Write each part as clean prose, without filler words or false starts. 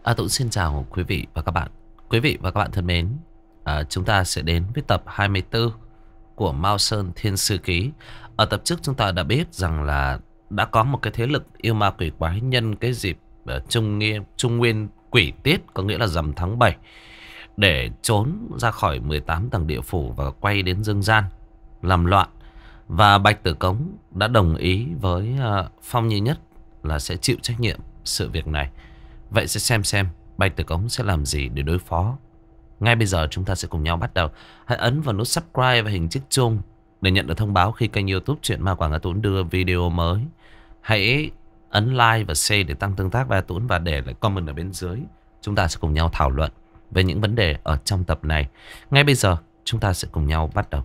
Tuấn xin chào quý vị và các bạn. Quý vị và các bạn thân mến, chúng ta sẽ đến với tập 24 của Mao Sơn Thiên Sư Ký. Ở tập trước chúng ta đã biết rằng là đã có một cái thế lực yêu ma quỷ quái nhân cái dịp Trung Nguyên Quỷ Tiết, có nghĩa là rằm tháng 7, để trốn ra khỏi 18 tầng địa phủ và quay đến dương gian làm loạn. Và Bạch Tử Cống đã đồng ý với Phong Như Nhất là sẽ chịu trách nhiệm sự việc này. Vậy sẽ xem Bạch Tử Cống sẽ làm gì để đối phó. Ngay bây giờ chúng ta sẽ cùng nhau bắt đầu. Hãy ấn vào nút subscribe và hình chiếc chuông để nhận được thông báo khi kênh YouTube Chuyện Ma Quảng Hà Tún đưa video mới. Hãy ấn like và share để tăng tương tác với Hà Tún, và để lại comment ở bên dưới. Chúng ta sẽ cùng nhau thảo luận về những vấn đề ở trong tập này. Ngay bây giờ chúng ta sẽ cùng nhau bắt đầu.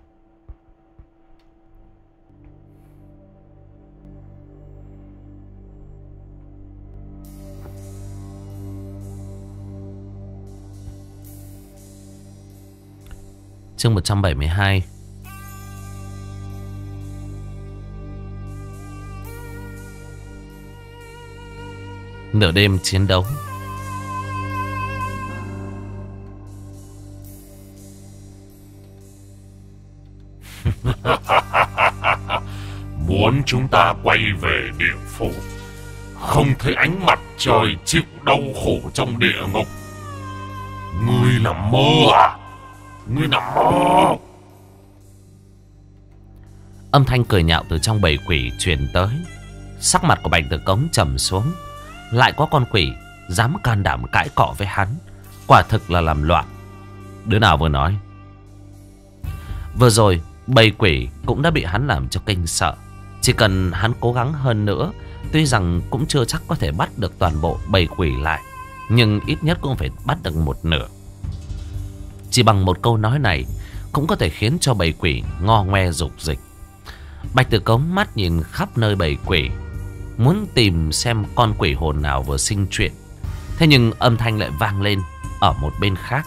Chương 172. Nửa đêm chiến đấu. Muốn chúng ta quay về địa phủ, không thấy ánh mặt trời, chịu đau khổ trong địa ngục. Ngươi nằm mơ à? Ngươi nằm mơ. Âm thanh cười nhạo từ trong bầy quỷ truyền tới. Sắc mặt của Bạch Tử Cống trầm xuống. Lại có con quỷ dám can đảm cãi cọ với hắn, quả thực là làm loạn. Đứa nào vừa nói? Vừa rồi bầy quỷ cũng đã bị hắn làm cho kinh sợ. Chỉ cần hắn cố gắng hơn nữa, tuy rằng cũng chưa chắc có thể bắt được toàn bộ bầy quỷ lại, nhưng ít nhất cũng phải bắt được một nửa. Chỉ bằng một câu nói này cũng có thể khiến cho bầy quỷ ngo ngoe rục dịch. Bạch Tử Cống mắt nhìn khắp nơi bầy quỷ, muốn tìm xem con quỷ hồn nào vừa sinh chuyện. Thế nhưng âm thanh lại vang lên ở một bên khác.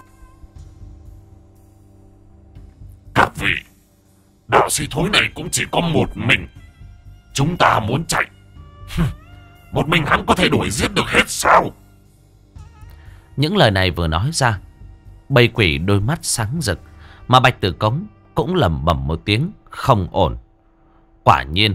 Các vị, đạo sĩ thối này cũng chỉ có một mình. Chúng ta muốn chạy, một mình hắn có thể đuổi giết được hết sao? Những lời này vừa nói ra, bầy quỷ đôi mắt sáng rực, mà Bạch Tử Cống cũng lẩm bẩm một tiếng không ổn. Quả nhiên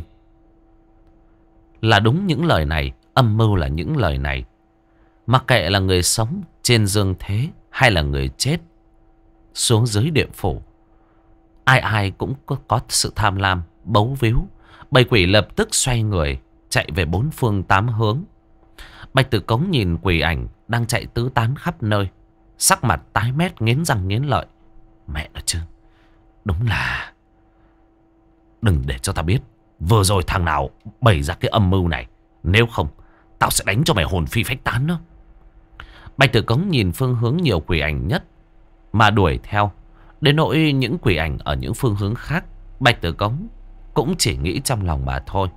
là đúng những lời này, âm mưu là những lời này. Mặc kệ là người sống trên dương thế hay là người chết xuống dưới địa phủ, ai ai cũng có sự tham lam, bấu víu. Bầy quỷ lập tức xoay người chạy về bốn phương tám hướng. Bạch Tử Cống nhìn quỷ ảnh đang chạy tứ tán khắp nơi, sắc mặt tái mét, nghiến răng nghiến lợi. Mẹ nó chứ, đúng là... Đừng để cho ta biết vừa rồi thằng nào bày ra cái âm mưu này, nếu không tao sẽ đánh cho mày hồn phi phách tán đó. Bạch Tử Cống nhìn phương hướng nhiều quỷ ảnh nhất mà đuổi theo. Đến nỗi những quỷ ảnh ở những phương hướng khác, Bạch Tử Cống cũng chỉ nghĩ trong lòng mà thôi.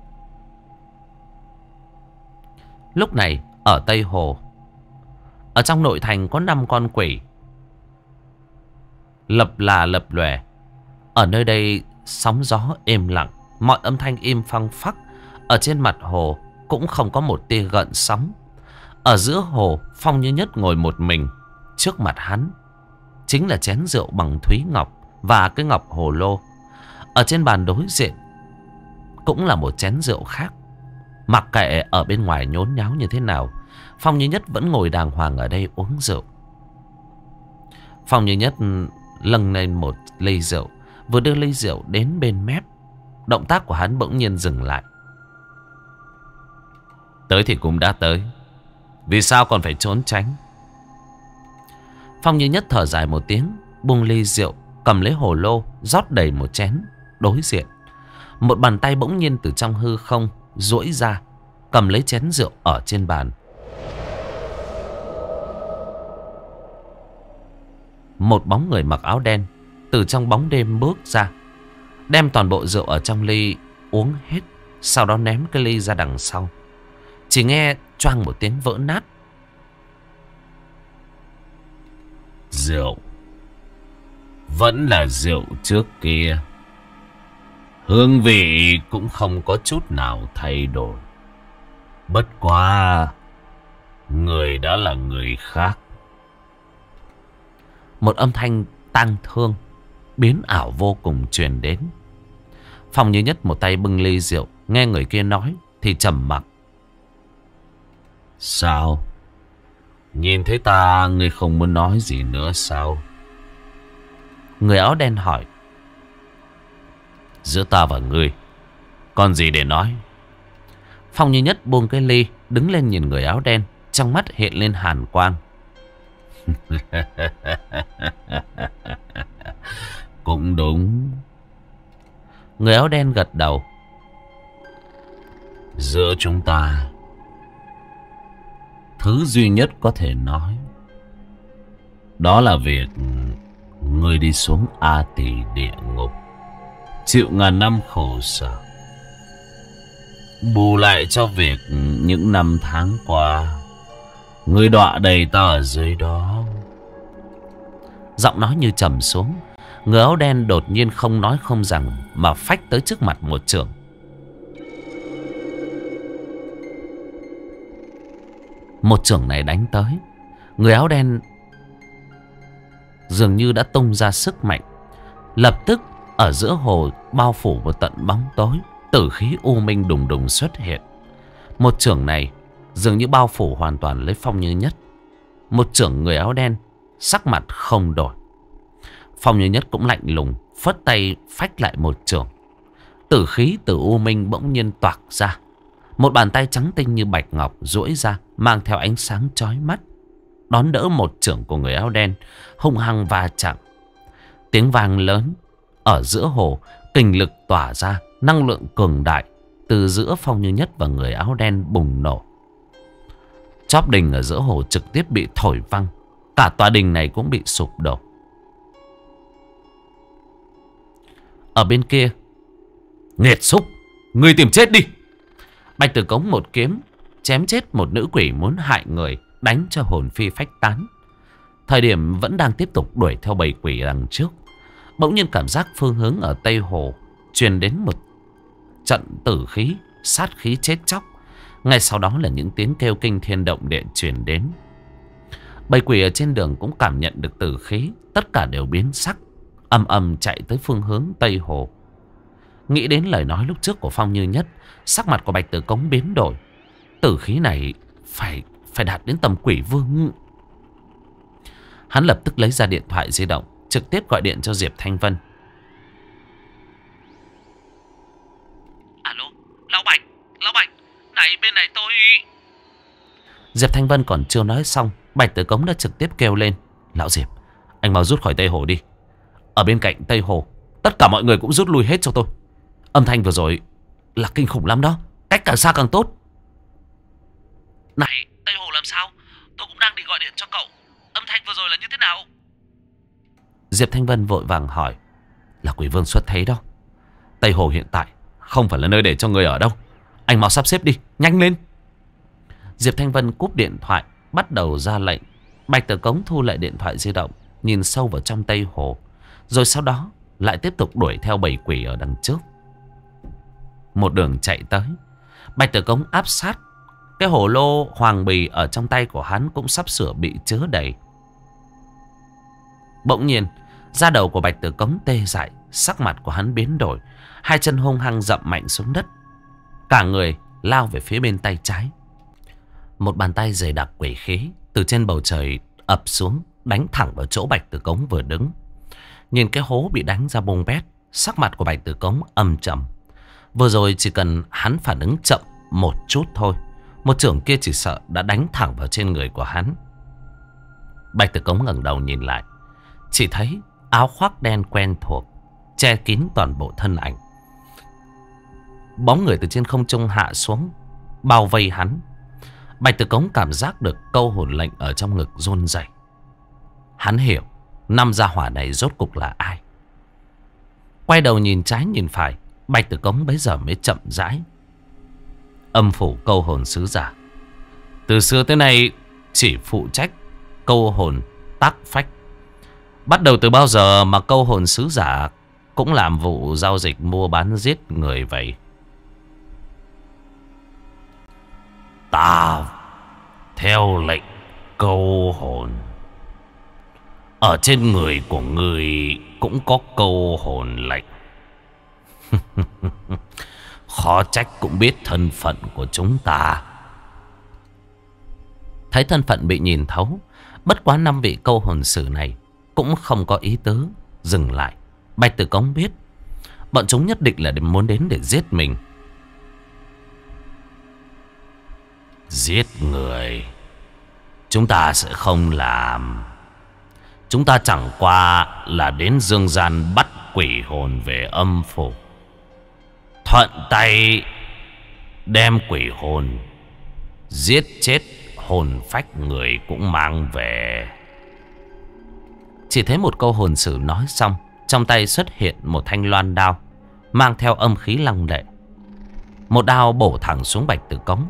Lúc này ở Tây Hồ, ở trong nội thành có 5 con quỷ lập là lập lòe. Ở nơi đây sóng gió êm lặng, mọi âm thanh im phăng phắc. Ở trên mặt hồ cũng không có một tia gợn sóng. Ở giữa hồ, Phong Như Nhất ngồi một mình. Trước mặt hắn chính là chén rượu bằng thúy ngọc và cái ngọc hồ lô. Ở trên bàn đối diện cũng là một chén rượu khác. Mặc kệ ở bên ngoài nhốn nháo như thế nào, Phong Như Nhất vẫn ngồi đàng hoàng ở đây uống rượu. Phong Như Nhất lâng lên một ly rượu, vừa đưa ly rượu đến bên mép, động tác của hắn bỗng nhiên dừng lại. Tới thì cũng đã tới, vì sao còn phải trốn tránh? Phong Như Nhất thở dài một tiếng, buông ly rượu, cầm lấy hồ lô, rót đầy một chén. Đối diện, một bàn tay bỗng nhiên từ trong hư không duỗi ra, cầm lấy chén rượu ở trên bàn. Một bóng người mặc áo đen từ trong bóng đêm bước ra, đem toàn bộ rượu ở trong ly uống hết, sau đó ném cái ly ra đằng sau. Chỉ nghe choang một tiếng vỡ nát. Rượu vẫn là rượu trước kia, hương vị cũng không có chút nào thay đổi. Bất quá Người đã là người khác. Một âm thanh tang thương biến ảo vô cùng truyền đến. Phong Như Nhất một tay bưng ly rượu, nghe người kia nói thì trầm mặc. Sao? Nhìn thấy ta, ngươi không muốn nói gì nữa sao? Người áo đen hỏi. Giữa ta và ngươi còn gì để nói? Phong Như Nhất buông cái ly, đứng lên nhìn người áo đen, trong mắt hiện lên hàn quang. Cũng đúng. Người áo đen gật đầu. Giữa chúng ta, thứ duy nhất có thể nói đó là việc ngươi đi xuống A Tỳ địa ngục, chịu ngàn năm khổ sở, bù lại cho việc những năm tháng qua ngươi đọa đầy ta ở dưới đó. Giọng nói như trầm xuống. Người áo đen đột nhiên không nói không rằng mà phách tới trước mặt một chưởng. Một chưởng này đánh tới, người áo đen dường như đã tung ra sức mạnh. Lập tức ở giữa hồ bao phủ một tận bóng tối, tử khí u minh đùng đùng xuất hiện. Một chưởng này dường như bao phủ hoàn toàn lấy Phong Như Nhất. Một chưởng người áo đen sắc mặt không đổi. Phong Như Nhất cũng lạnh lùng, phất tay phách lại một chưởng. Tử khí từ u minh bỗng nhiên toạc ra. Một bàn tay trắng tinh như bạch ngọc duỗi ra, mang theo ánh sáng chói mắt, đón đỡ một chưởng của người áo đen, hung hăng va chạm. Tiếng vang lớn ở giữa hồ, kình lực tỏa ra, năng lượng cường đại từ giữa Phong Như Nhất và người áo đen bùng nổ. Chóp đình ở giữa hồ trực tiếp bị thổi văng, cả tòa đình này cũng bị sụp đổ. Ở bên kia, nghiệt xúc, ngươi tìm chết đi! Bạch Tử Cống một kiếm chém chết một nữ quỷ muốn hại người, đánh cho hồn phi phách tán. Thời điểm vẫn đang tiếp tục đuổi theo bầy quỷ đằng trước, bỗng nhiên cảm giác phương hướng ở Tây Hồ truyền đến một trận tử khí, sát khí chết chóc. Ngay sau đó là những tiếng kêu kinh thiên động địa truyền đến. Bầy quỷ ở trên đường cũng cảm nhận được tử khí, tất cả đều biến sắc, ầm ầm chạy tới phương hướng Tây Hồ. Nghĩ đến lời nói lúc trước của Phong Như Nhất, sắc mặt của Bạch Tử Cống biến đổi. Tử khí này phải đạt đến tầm quỷ vương. Hắn lập tức lấy ra điện thoại di động, trực tiếp gọi điện cho Diệp Thanh Vân. Alo, Lão Bạch, này bên này tôi... Diệp Thanh Vân còn chưa nói xong, Bạch Tử Cống đã trực tiếp kêu lên. Lão Diệp, anh mau rút khỏi Tây Hồ đi. Ở bên cạnh Tây Hồ, tất cả mọi người cũng rút lui hết cho tôi. Âm thanh vừa rồi là kinh khủng lắm đó, cách càng xa càng tốt. Này, Tây Hồ làm sao? Tôi cũng đang định gọi điện cho cậu. Âm thanh vừa rồi là như thế nào? Diệp Thanh Vân vội vàng hỏi. Là quỷ vương xuất thế đó. Tây Hồ hiện tại không phải là nơi để cho người ở đâu. Anh mau sắp xếp đi, nhanh lên. Diệp Thanh Vân cúp điện thoại, bắt đầu ra lệnh. Bạch Tử Cống thu lại điện thoại di động, nhìn sâu vào trong Tây Hồ, rồi sau đó lại tiếp tục đuổi theo bầy quỷ ở đằng trước. Một đường chạy tới, Bạch Tử Cống áp sát. Cái hồ lô hoàng bì ở trong tay của hắn cũng sắp sửa bị chứa đầy. Bỗng nhiên, da đầu của Bạch Tử Cống tê dại, sắc mặt của hắn biến đổi, hai chân hung hăng dậm mạnh xuống đất, cả người lao về phía bên tay trái. Một bàn tay dày đặc quỷ khí từ trên bầu trời ập xuống, đánh thẳng vào chỗ Bạch Tử Cống vừa đứng. Nhìn cái hố bị đánh ra bung bét, sắc mặt của Bạch Tử Cống âm trầm. Vừa rồi chỉ cần hắn phản ứng chậm một chút thôi, một chưởng kia chỉ sợ đã đánh thẳng vào trên người của hắn. Bạch Tử Cống ngẩng đầu nhìn lại, chỉ thấy áo khoác đen quen thuộc che kín toàn bộ thân ảnh. Bóng người từ trên không trung hạ xuống, bao vây hắn. Bạch Tử Cống cảm giác được câu hồn lệnh ở trong ngực run rẩy. Hắn hiểu năm gia hỏa này rốt cục là ai. Quay đầu nhìn trái nhìn phải, Bạch Tử Cống bấy giờ mới chậm rãi. Âm phủ câu hồn sứ giả, từ xưa tới nay chỉ phụ trách câu hồn tác phách. Bắt đầu từ bao giờ mà câu hồn sứ giả cũng làm vụ giao dịch mua bán giết người vậy? theo lệnh câu hồn. Ở trên người của ngươi cũng có câu hồn lệnh. Khó trách cũng biết thân phận của chúng ta. Thấy thân phận bị nhìn thấu, bất quá 5 vị câu hồn sử này cũng không có ý tứ dừng lại. Bạch Tử Cống biết bọn chúng nhất định là muốn đến để giết mình. Giết người chúng ta sẽ không làm. Chúng ta chẳng qua là đến dương gian bắt quỷ hồn về âm phủ, thuận tay đem quỷ hồn giết chết, hồn phách người cũng mang về. Chỉ thấy một câu hồn sử nói xong, trong tay xuất hiện một thanh loan đao mang theo âm khí lăng lệ. Một đao bổ thẳng xuống Bạch Tử Cống.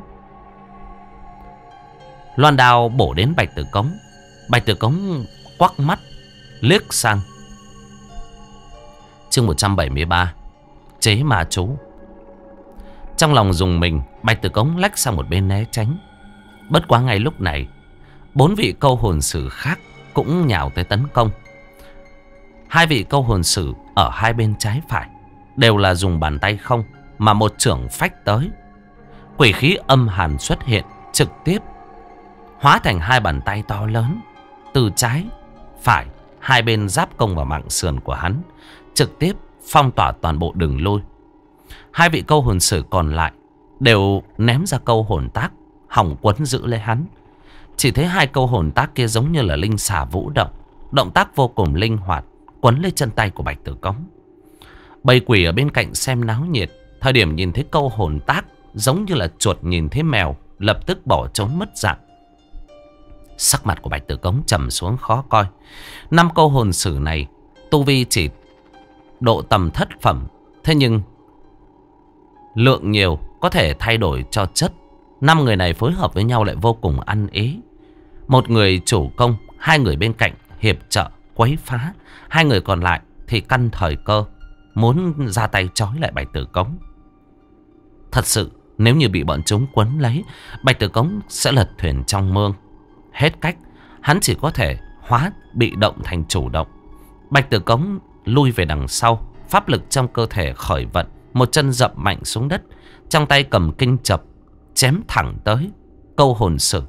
Loan đao bổ đến Bạch Tử Cống. Bạch Tử Cống quắc mắt liếc sang. Chương 173 chế ma chú. Trong lòng dùng mình, Bạch Tử Cống lách sang một bên né tránh. Bất quá ngay lúc này, 4 vị câu hồn sử khác cũng nhào tới tấn công. 2 vị câu hồn sử ở hai bên trái phải đều là dùng bàn tay không mà một chưởng phách tới. Quỷ khí âm hàn xuất hiện, trực tiếp hóa thành 2 bàn tay to lớn, từ trái phải hai bên giáp công vào mạng sườn của hắn, trực tiếp phong tỏa toàn bộ đường lui. 2 vị câu hồn sử còn lại đều ném ra câu hồn tác hòng quấn giữ lấy hắn. Chỉ thấy 2 câu hồn tác kia giống như là linh xà vũ động, động tác vô cùng linh hoạt, quấn lấy chân tay của Bạch Tử Cống. Bầy quỷ ở bên cạnh xem náo nhiệt, thời điểm nhìn thấy câu hồn tác giống như là chuột nhìn thấy mèo, lập tức bỏ trốn mất dạng. Sắc mặt của Bạch Tử Cống trầm xuống khó coi. 5 câu hồn sử này tu vi chỉ độ tầm thất phẩm, thế nhưng lượng nhiều có thể thay đổi cho chất. 5 người này phối hợp với nhau lại vô cùng ăn ý. Một người chủ công, 2 người bên cạnh hiệp trợ quấy phá, 2 người còn lại thì căn thời cơ muốn ra tay trói lại Bạch Tử Cống. Thật sự nếu như bị bọn chúng quấn lấy, Bạch Tử Cống sẽ lật thuyền trong mương. Hết cách, hắn chỉ có thể hóa bị động thành chủ động. Bạch Tử Cống lui về đằng sau, pháp lực trong cơ thể khởi vận, một chân dậm mạnh xuống đất, trong tay cầm kinh chập chém thẳng tới câu hồn sử.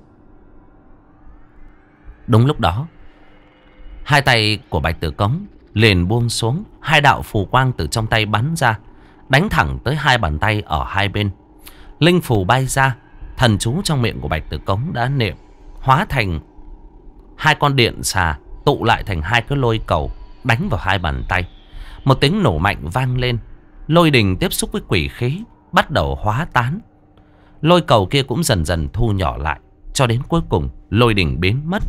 Đúng lúc đó, 2 tay của Bạch Tử Cống liền buông xuống, 2 đạo phù quang từ trong tay bắn ra, đánh thẳng tới 2 bàn tay ở hai bên. Linh phù bay ra, thần chú trong miệng của Bạch Tử Cống đã niệm, hóa thành 2 con điện xà tụ lại thành 2 cái lôi cầu đánh vào 2 bàn tay. Một tiếng nổ mạnh vang lên, lôi đình tiếp xúc với quỷ khí bắt đầu hóa tán. Lôi cầu kia cũng dần dần thu nhỏ lại, cho đến cuối cùng lôi đình biến mất.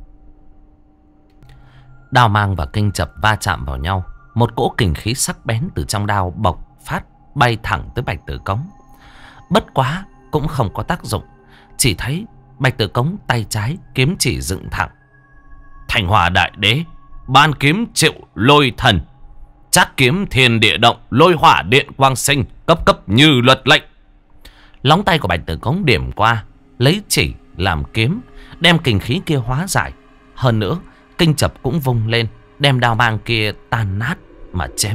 Đao mang và kinh chập va chạm vào nhau, một cỗ kình khí sắc bén từ trong đao bộc phát bay thẳng tới Bạch Tử Cống. Bất quá cũng không có tác dụng, chỉ thấy Bạch Tử Cống tay trái kiếm chỉ dựng thẳng. Thành Hỏa Đại Đế, ban kiếm triệu lôi thần, trác kiếm thiên địa động, lôi hỏa điện quang sinh, cấp cấp như luật lệnh. Lóng tay của Bạch Tử Cống điểm qua, lấy chỉ làm kiếm, đem kình khí kia hóa giải. Hơn nữa, kinh chập cũng vung lên, đem đao mang kia tan nát mà chém.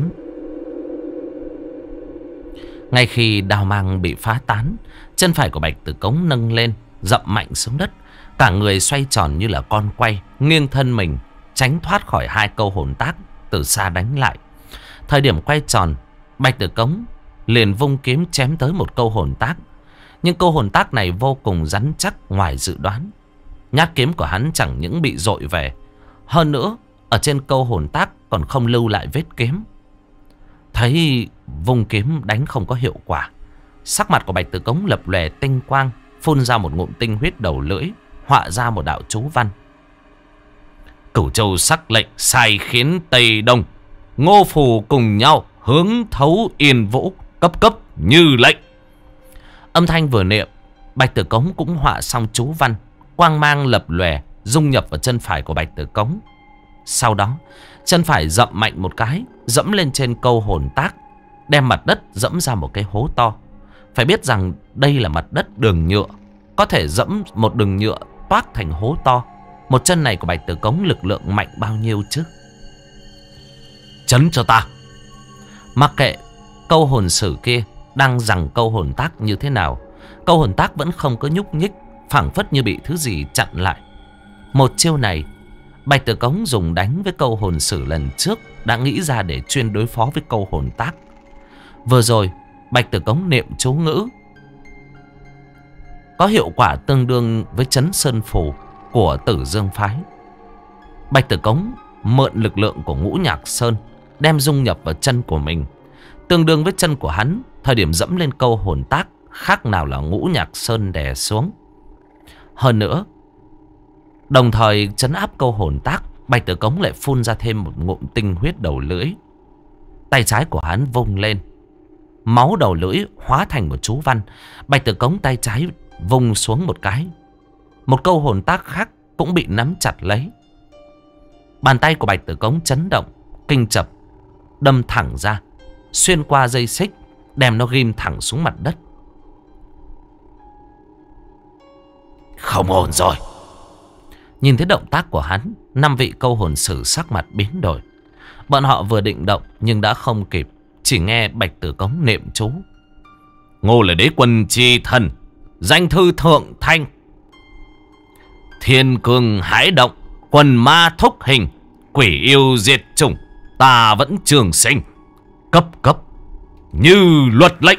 Ngay khi đao mang bị phá tán, chân phải của Bạch Tử Cống nâng lên, dậm mạnh xuống đất. Cả người xoay tròn như là con quay, nghiêng thân mình, tránh thoát khỏi 2 câu hồn tác từ xa đánh lại. Thời điểm quay tròn, Bạch Tử Cống liền vung kiếm chém tới một câu hồn tác. Nhưng câu hồn tác này vô cùng rắn chắc ngoài dự đoán. Nhát kiếm của hắn chẳng những bị dội về, hơn nữa ở trên câu hồn tác còn không lưu lại vết kiếm. Thấy vung kiếm đánh không có hiệu quả, sắc mặt của Bạch Tử Cống lập lòe tinh quang, phun ra một ngụm tinh huyết đầu lưỡi, họa ra một đạo chú văn. Cửu Châu sắc lệnh sai khiến Tây Đông, Ngô Phù cùng nhau hướng thấu Yên Vũ, cấp cấp như lệnh. Âm thanh vừa niệm, Bạch Tử Cống cũng họa xong chú văn, quang mang lập lòe dung nhập vào chân phải của Bạch Tử Cống. Sau đó chân phải dậm mạnh một cái, dẫm lên trên câu hồn tác, đem mặt đất dẫm ra một cái hố to. Phải biết rằng đây là mặt đất đường nhựa, có thể dẫm một đường nhựa toác thành hố to. Một chân này của Bạch Tử Cống lực lượng mạnh bao nhiêu chứ? Chấn cho ta! Mặc kệ câu hồn sử kia đang giằng câu hồn tác như thế nào, câu hồn tác vẫn không có nhúc nhích, phảng phất như bị thứ gì chặn lại. Một chiêu này Bạch Tử Cống dùng đánh với câu hồn sử lần trước đã nghĩ ra để chuyên đối phó với câu hồn tác. Vừa rồi Bạch Tử Cống niệm chú ngữ có hiệu quả tương đương với Trấn Sơn Phù của Tử Dương Phái. Bạch Tử Cống mượn lực lượng của Ngũ Nhạc Sơn đem dung nhập vào chân của mình, tương đương với chân của hắn. Thời điểm dẫm lên câu hồn tác khác nào là Ngũ Nhạc Sơn đè xuống. Hơn nữa, đồng thời trấn áp câu hồn tác, Bạch Tử Cống lại phun ra thêm một ngụm tinh huyết đầu lưỡi. Tay trái của hắn vung lên, máu đầu lưỡi hóa thành một chú văn. Bạch Tử Cống tay trái vung xuống một cái, một câu hồn tác khác cũng bị nắm chặt lấy. Bàn tay của Bạch Tử Cống chấn động, kinh chập đâm thẳng ra, xuyên qua dây xích, đem nó ghim thẳng xuống mặt đất. Không ổn rồi. Nhìn thấy động tác của hắn, 5 vị câu hồn sử sắc mặt biến đổi. Bọn họ vừa định động nhưng đã không kịp. Chỉ nghe Bạch Tử Cống niệm chú: Ngô là đế quân chi thần, danh thư thượng thanh, thiên cương hãi động, quần ma thúc hình, quỷ yêu diệt chủng, ta vẫn trường sinh, cấp cấp như luật lệnh.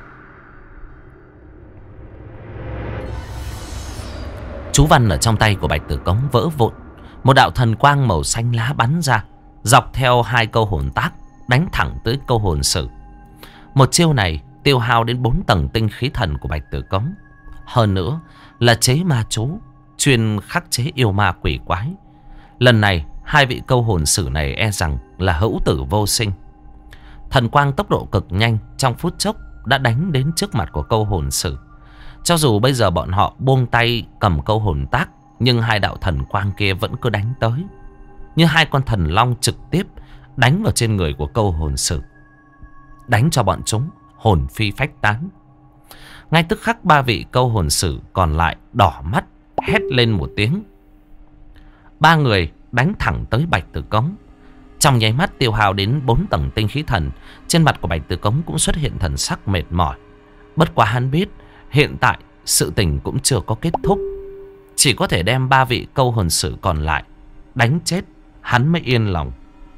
Chú văn ở trong tay của Bạch Tử Cống vỡ vụn. Một đạo thần quang màu xanh lá bắn ra, dọc theo 2 câu hồn tác đánh thẳng tới câu hồn sử. Một chiêu này tiêu hao đến 4 tầng tinh khí thần của Bạch Tử Cống. Hơn nữa là chế ma chú, chuyên khắc chế yêu ma quỷ quái. Lần này 2 vị câu hồn sử này e rằng là hữu tử vô sinh. Thần quang tốc độ cực nhanh, trong phút chốc đã đánh đến trước mặt của câu hồn sử. Cho dù bây giờ bọn họ buông tay cầm câu hồn tác, nhưng 2 đạo thần quang kia vẫn cứ đánh tới, như 2 con thần long trực tiếp đánh vào trên người của câu hồn sử, đánh cho bọn chúng hồn phi phách tán. Ngay tức khắc 3 vị câu hồn sử còn lại đỏ mắt hét lên một tiếng. 3 người đánh thẳng tới Bạch Tử Cống. Trong nháy mắt tiêu hao đến 4 tầng tinh khí thần. Trên mặt của Bạch Tử Cống cũng xuất hiện thần sắc mệt mỏi. Bất quá hắn biết hiện tại sự tình cũng chưa có kết thúc, chỉ có thể đem 3 vị câu hồn sử còn lại đánh chết hắn mới yên lòng.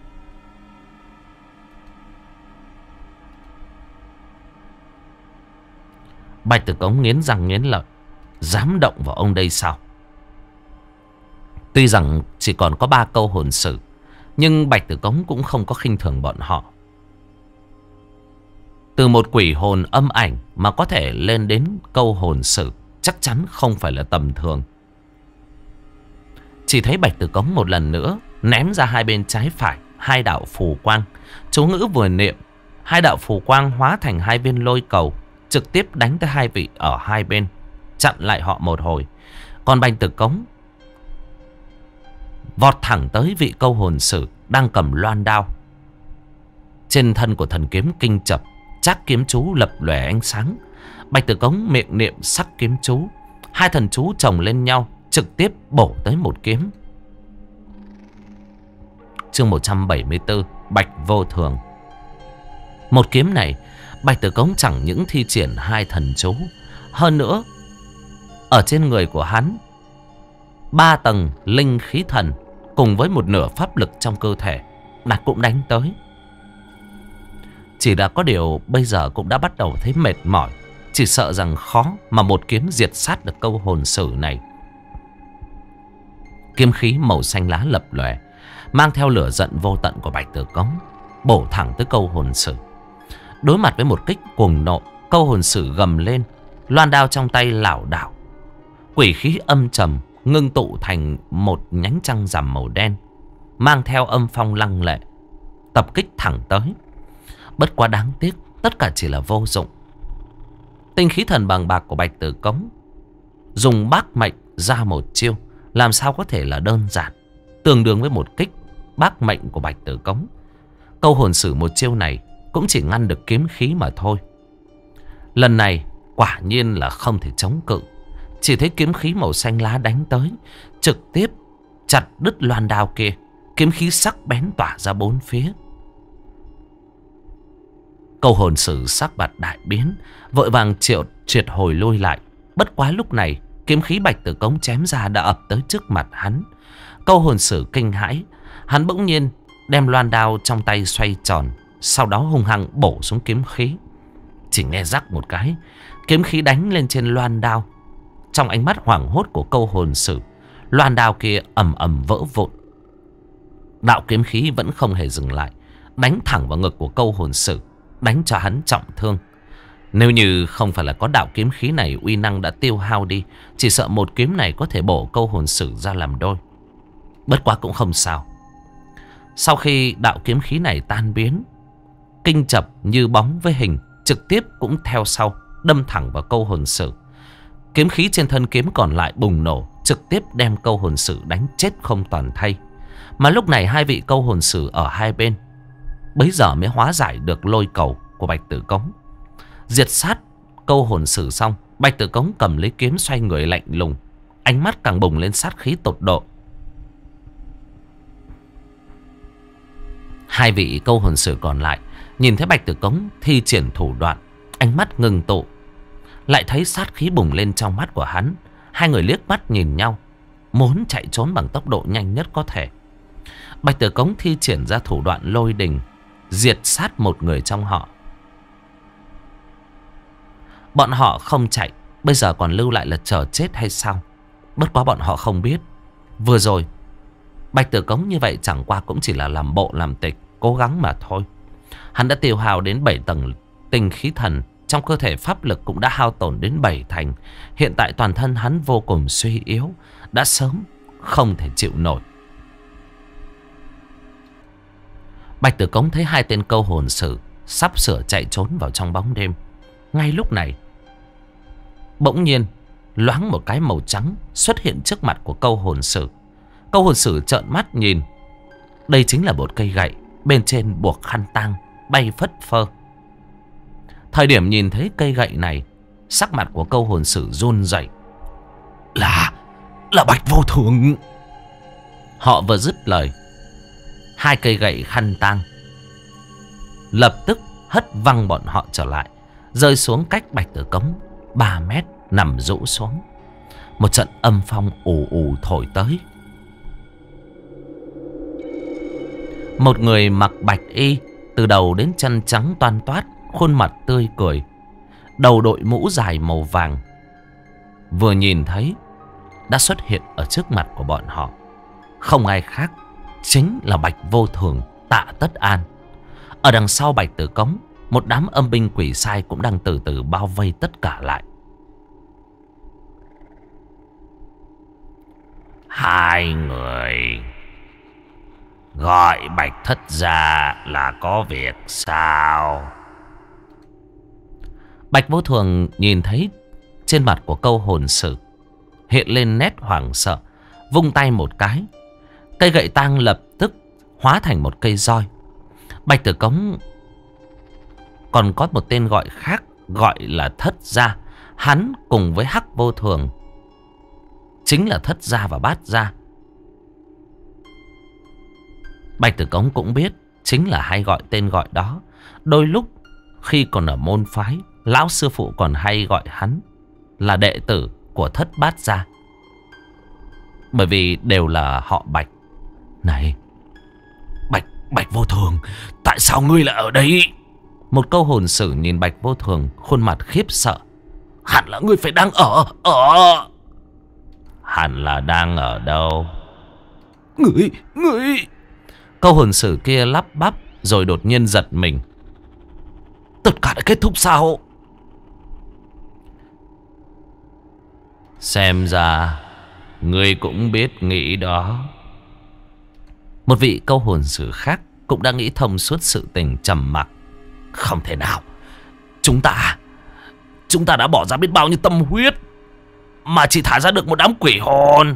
Bạch Tử Cống nghiến răng nghiến lợi: dám động vào ông đây sao? Tuy rằng chỉ còn có 3 câu hồn sử, nhưng Bạch Tử Cống cũng không có khinh thường bọn họ. Từ một quỷ hồn âm ảnh mà có thể lên đến câu hồn sử, chắc chắn không phải là tầm thường. Chỉ thấy Bạch Tử Cống một lần nữa ném ra 2 bên trái phải 2 đạo phù quang. Chú ngữ vừa niệm, 2 đạo phù quang hóa thành 2 viên lôi cầu, trực tiếp đánh tới 2 vị ở 2 bên, chặn lại họ một hồi. Còn Bạch Tử Cống vọt thẳng tới vị câu hồn sử đang cầm loan đao. Trên thân của thần kiếm kinh chập, trác kiếm chú lập lòe ánh sáng. Bạch Tử Cống miệng niệm sắc kiếm chú, 2 thần chú chồng lên nhau, trực tiếp bổ tới một kiếm. Chương 174: Bạch Vô Thường. Một kiếm này Bạch Tử Cống chẳng những thi triển 2 thần chú, hơn nữa ở trên người của hắn 3 tầng linh khí thần cùng với một nửa pháp lực trong cơ thể đã cũng đánh tới. Chỉ là có điều bây giờ cũng đã bắt đầu thấy mệt mỏi, chỉ sợ rằng khó mà một kiếm diệt sát được câu hồn sử này. Kiếm khí màu xanh lá lập lòe, mang theo lửa giận vô tận của Bạch Tử Cống, bổ thẳng tới câu hồn sử. Đối mặt với một kích cuồng nộ, câu hồn sử gầm lên, loan đao trong tay lảo đảo. Quỷ khí âm trầm ngưng tụ thành một nhánh trăng rằm màu đen, mang theo âm phong lăng lệ, tập kích thẳng tới. Bất quá đáng tiếc, tất cả chỉ là vô dụng. Tinh khí thần bằng bạc của Bạch Tử Cống dùng bác mệnh ra một chiêu, làm sao có thể là đơn giản, tương đương với một kích bác mệnh của Bạch Tử Cống. Câu hồn sử một chiêu này cũng chỉ ngăn được kiếm khí mà thôi. Lần này quả nhiên là không thể chống cự. chỉ thấy kiếm khí màu xanh lá đánh tới, trực tiếp chặt đứt loan đao kia. Kiếm khí sắc bén tỏa ra bốn phía. Câu hồn sử sắc mặt đại biến, vội vàng triệt hồi lui lại. Bất quá lúc này, kiếm khí Bạch Tử Cống chém ra đã ập tới trước mặt hắn. Câu hồn sử kinh hãi, hắn bỗng nhiên đem loan đao trong tay xoay tròn, sau đó hung hăng bổ xuống kiếm khí. Chỉ nghe rắc một cái, kiếm khí đánh lên trên loan đao. Trong ánh mắt hoảng hốt của câu hồn sử, loan đao kia ầm ầm vỡ vụn. Đạo kiếm khí vẫn không hề dừng lại, đánh thẳng vào ngực của câu hồn sử, đánh cho hắn trọng thương. Nếu như không phải là có đạo kiếm khí này uy năng đã tiêu hao đi, chỉ sợ một kiếm này có thể bổ câu hồn sử ra làm đôi. Bất quá cũng không sao. Sau khi đạo kiếm khí này tan biến, kinh chập như bóng với hình trực tiếp cũng theo sau, đâm thẳng vào câu hồn sử. Kiếm khí trên thân kiếm còn lại bùng nổ, trực tiếp đem câu hồn sử đánh chết không toàn thây. Mà lúc này hai vị câu hồn sử ở hai bên bấy giờ mới hóa giải được lôi cầu của Bạch Tử Cống. Diệt sát câu hồn sử xong, Bạch Tử Cống cầm lấy kiếm xoay người lạnh lùng, ánh mắt càng bùng lên sát khí tột độ. Hai vị câu hồn sử còn lại nhìn thấy Bạch Tử Cống thi triển thủ đoạn, ánh mắt ngừng tụ, lại thấy sát khí bùng lên trong mắt của hắn. Hai người liếc mắt nhìn nhau, muốn chạy trốn bằng tốc độ nhanh nhất có thể. Bạch Tử Cống thi triển ra thủ đoạn lôi đình, diệt sát một người trong họ. Bọn họ không chạy, bây giờ còn lưu lại là chờ chết hay sao? Bất quá bọn họ không biết, vừa rồi Bạch Tử Cống như vậy chẳng qua cũng chỉ là làm bộ làm tịch, cố gắng mà thôi. Hắn đã tiêu hao đến 7 tầng tinh khí thần, trong cơ thể pháp lực cũng đã hao tổn đến 7 thành. Hiện tại toàn thân hắn vô cùng suy yếu, đã sớm không thể chịu nổi. Bạch Tử Cống thấy hai tên câu hồn sử sắp sửa chạy trốn vào trong bóng đêm. Ngay lúc này, bỗng nhiên loáng một cái màu trắng xuất hiện trước mặt của câu hồn sử. Câu hồn sử trợn mắt nhìn. Đây chính là một cây gậy, bên trên buộc khăn tang bay phất phơ. Thời điểm nhìn thấy cây gậy này, sắc mặt của câu hồn sử run rẩy. Là Bạch Vô Thường. Họ vừa dứt lời, hai cây gậy khăn tang lập tức hất văng bọn họ trở lại, rơi xuống cách Bạch Tử Cống 3 mét, nằm rũ xuống. Một trận âm phong ù ù thổi tới. Một người mặc bạch y, từ đầu đến chân trắng toan toát, khuôn mặt tươi cười, đầu đội mũ dài màu vàng, vừa nhìn thấy đã xuất hiện ở trước mặt của bọn họ. Không ai khác, chính là Bạch Vô Thường, Tạ Tất An. Ở đằng sau Bạch Tử Cống, một đám âm binh quỷ sai cũng đang từ từ bao vây tất cả lại. Hai người gọi Bạch Thất ra là có việc sao? Bạch Vô Thường nhìn thấy trên mặt của câu hồn sử hiện lên nét hoảng sợ, vung tay một cái, cây gậy tang lập tức hóa thành một cây roi. Bạch Tử Cống còn có một tên gọi khác, gọi là Thất Gia. Hắn cùng với Hắc Vô Thường chính là Thất Gia và Bát Gia. Bạch Tử Cống cũng biết chính là hay gọi tên gọi đó. Đôi lúc khi còn ở môn phái, lão sư phụ còn hay gọi hắn là đệ tử của Thất Bát Gia, bởi vì đều là họ Bạch. Này, Bạch Vô Thường, tại sao ngươi lại ở đây? Một câu hồn sử nhìn Bạch Vô Thường, khuôn mặt khiếp sợ. Hẳn là ngươi phải đang ở. Hẳn là đang ở đâu? Ngươi. Câu hồn sử kia lắp bắp, rồi đột nhiên giật mình. Tất cả đã kết thúc sao? Xem ra ngươi cũng biết nghĩ đó. Một vị câu hồn sử khác cũng đã nghĩ thông suốt sự tình, trầm mặc. Không thể nào. Chúng ta đã bỏ ra biết bao nhiêu tâm huyết mà chỉ thả ra được một đám quỷ hồn.